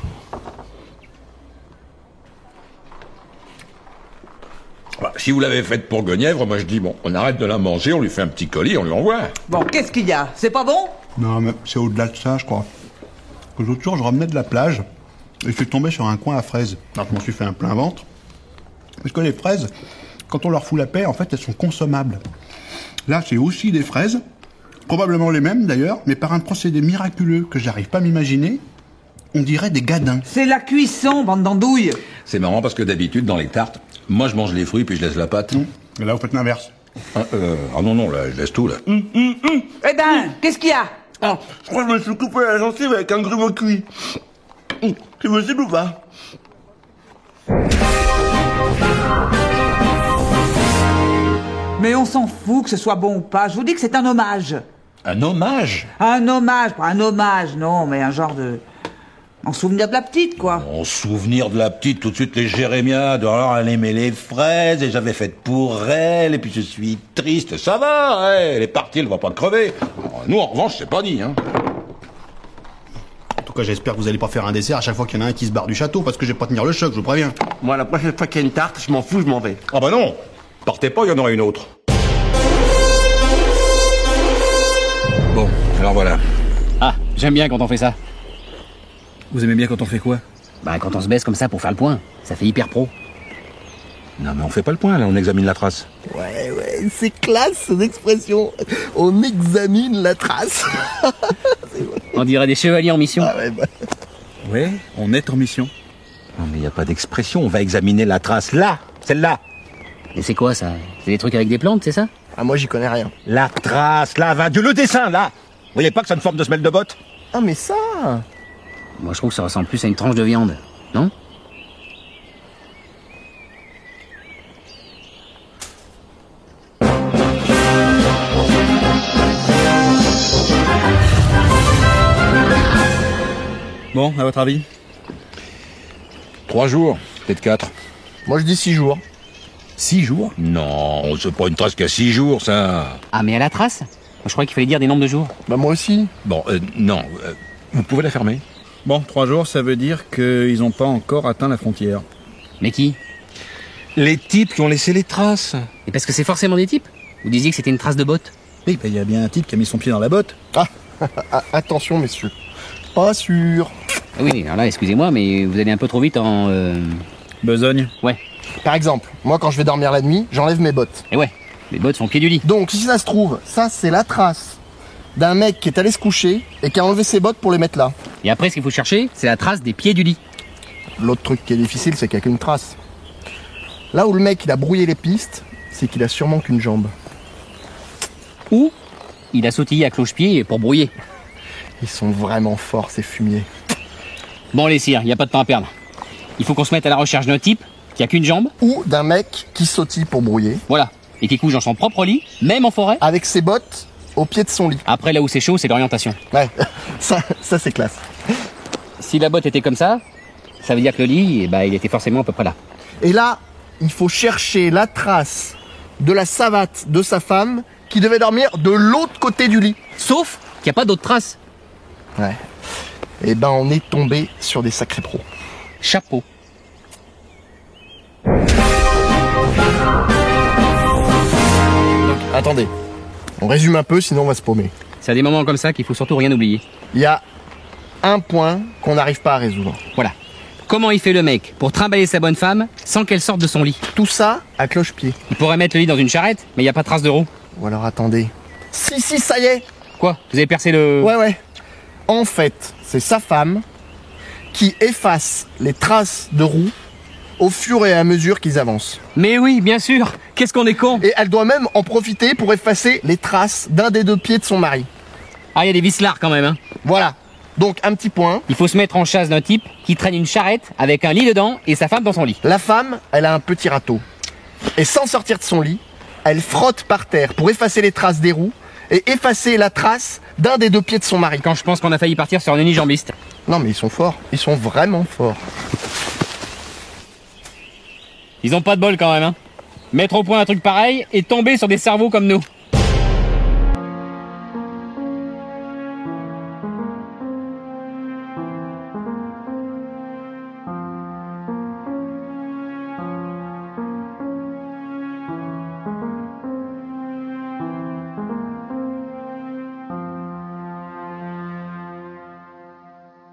Bah, si vous l'avez faite pour Guenièvre, moi je dis, bon, on arrête de la manger, on lui fait un petit colis, on lui envoie. Bon, qu'est-ce qu'il y a? C'est pas bon? Non, mais c'est au-delà de ça, je crois. L'autre jour, je revenais de la plage et je suis tombé sur un coin à fraises. Alors je m'en suis fait un plein ventre. Parce que les fraises, quand on leur fout la paix, en fait, elles sont consommables. Là, c'est aussi des fraises, probablement les mêmes d'ailleurs, mais par un procédé miraculeux que j'arrive pas à m'imaginer, on dirait des gadins. C'est la cuisson, bande d'andouilles. C'est marrant parce que d'habitude, dans les tartes, moi je mange les fruits puis je laisse la pâte. Et là, vous faites l'inverse. Ah non, non, là, je laisse tout, là. Eh ben, qu'est-ce qu'il y a? Ah, je crois que je me suis coupé la gencive avec un grumeau cuit. C'est possible ou pas? Mais on s'en fout que ce soit bon ou pas. Je vous dis que c'est un hommage. Un hommage? Un hommage, pas un hommage, non, mais un genre de... En souvenir de la petite, quoi. En souvenir de la petite, tout de suite les jérémiades. Alors elle aimait les fraises et j'avais fait pour elle et puis je suis triste. Ça va, elle est partie, elle va pas crever. Nous, en revanche, c'est pas dit, hein. En tout cas, j'espère que vous allez pas faire un dessert à chaque fois qu'il y en a un qui se barre du château, parce que je vais pas tenir le choc, je vous préviens. Moi, la prochaine fois qu'il y a une tarte, je m'en fous, je m'en vais. Ah bah non, partez pas, il y en aura une autre. Bon, alors voilà. Ah, j'aime bien quand on fait ça. Vous aimez bien quand on fait quoi? Bah quand on se baisse comme ça pour faire le point. Ça fait hyper pro. Non, mais on fait pas le point, là, on examine la trace. Ouais, c'est classe, cette expression. On examine la trace. On dirait des chevaliers en mission. Ah ouais, bah. Ouais, on est en mission. Non, mais y a pas d'expression, on va examiner la trace, là, celle-là. Et c'est quoi, ça? C'est des trucs avec des plantes, c'est ça? Ah, moi, j'y connais rien. La trace, là, va, le dessin, là. Vous voyez pas que ça a une forme de semelle de botte? Ah, mais ça... Moi, je trouve que ça ressemble plus à une tranche de viande, non? Bon, à votre avis? 3 jours, peut-être 4. Moi, je dis 6 jours. 6 jours? Non, c'est pas une trace qui a 6 jours, ça. Ah, mais à la trace? Moi, je croyais qu'il fallait dire des nombres de jours. Bah, moi aussi. Bon, non, vous pouvez la fermer. Bon, 3 jours, ça veut dire qu'ils n'ont pas encore atteint la frontière. Mais qui? Les types qui ont laissé les traces. Et parce que c'est forcément des types? Vous disiez que c'était une trace de botte? Oui, il y a bien un type qui a mis son pied dans la botte. Ah, attention, messieurs. Pas sûr. Oui, alors là, excusez-moi, mais vous allez un peu trop vite en... Besogne? Ouais. Par exemple, moi, quand je vais dormir la nuit, j'enlève mes bottes. Et ouais, les bottes sont au pied du lit. Donc, si ça se trouve, ça, c'est la trace d'un mec qui est allé se coucher et qui a enlevé ses bottes pour les mettre là. Et après, ce qu'il faut chercher, c'est la trace des pieds du lit. L'autre truc qui est difficile, c'est qu'il n'y a qu'une trace. Là où le mec, il a brouillé les pistes, c'est qu'il a sûrement qu'une jambe. Ou il a sautillé à cloche-pied pour brouiller. Ils sont vraiment forts, ces fumiers. Bon, les sires, il n'y a pas de temps à perdre. Il faut qu'on se mette à la recherche d'un type qui a qu'une jambe. Ou d'un mec qui sautille pour brouiller. Voilà. Et qui couche dans son propre lit, même en forêt. Avec ses bottes au pied de son lit. Après, là où c'est chaud, c'est l'orientation. Ouais, ça c'est classe. Si la botte était comme ça veut dire que le lit, il était forcément à peu près là. Et là, il faut chercher la trace de la savate de sa femme qui devait dormir de l'autre côté du lit. Sauf qu'il n'y a pas d'autres traces. Ouais. Et ben, on est tombé sur des sacrés pros. Chapeau. Donc, attendez. On résume un peu, sinon on va se paumer. C'est à des moments comme ça qu'il faut surtout rien oublier. Il y a un point qu'on n'arrive pas à résoudre. Voilà. Comment il fait le mec pour trimballer sa bonne femme sans qu'elle sorte de son lit? Tout ça à cloche-pied. Il pourrait mettre le lit dans une charrette, mais il n'y a pas de trace de roue. Ou alors attendez. Si, ça y est. Quoi? Vous avez percé le... Ouais. En fait, c'est sa femme qui efface les traces de roue au fur et à mesure qu'ils avancent. Mais oui, bien sûr. Qu'est-ce qu'on est con. Et elle doit même en profiter pour effacer les traces d'un des 2 pieds de son mari. Ah, il y a des vislards quand même, hein. Voilà. Donc, un petit point. Il faut se mettre en chasse d'un type qui traîne une charrette avec un lit dedans et sa femme dans son lit. La femme, elle a un petit râteau. Et sans sortir de son lit, elle frotte par terre pour effacer les traces des roues et effacer la trace d'un des 2 pieds de son mari. Quand je pense qu'on a failli partir sur un unijambiste. Non, mais ils sont forts. Ils sont vraiment forts. Ils ont pas de bol quand même, hein. Mettre au point un truc pareil et tomber sur des cerveaux comme nous.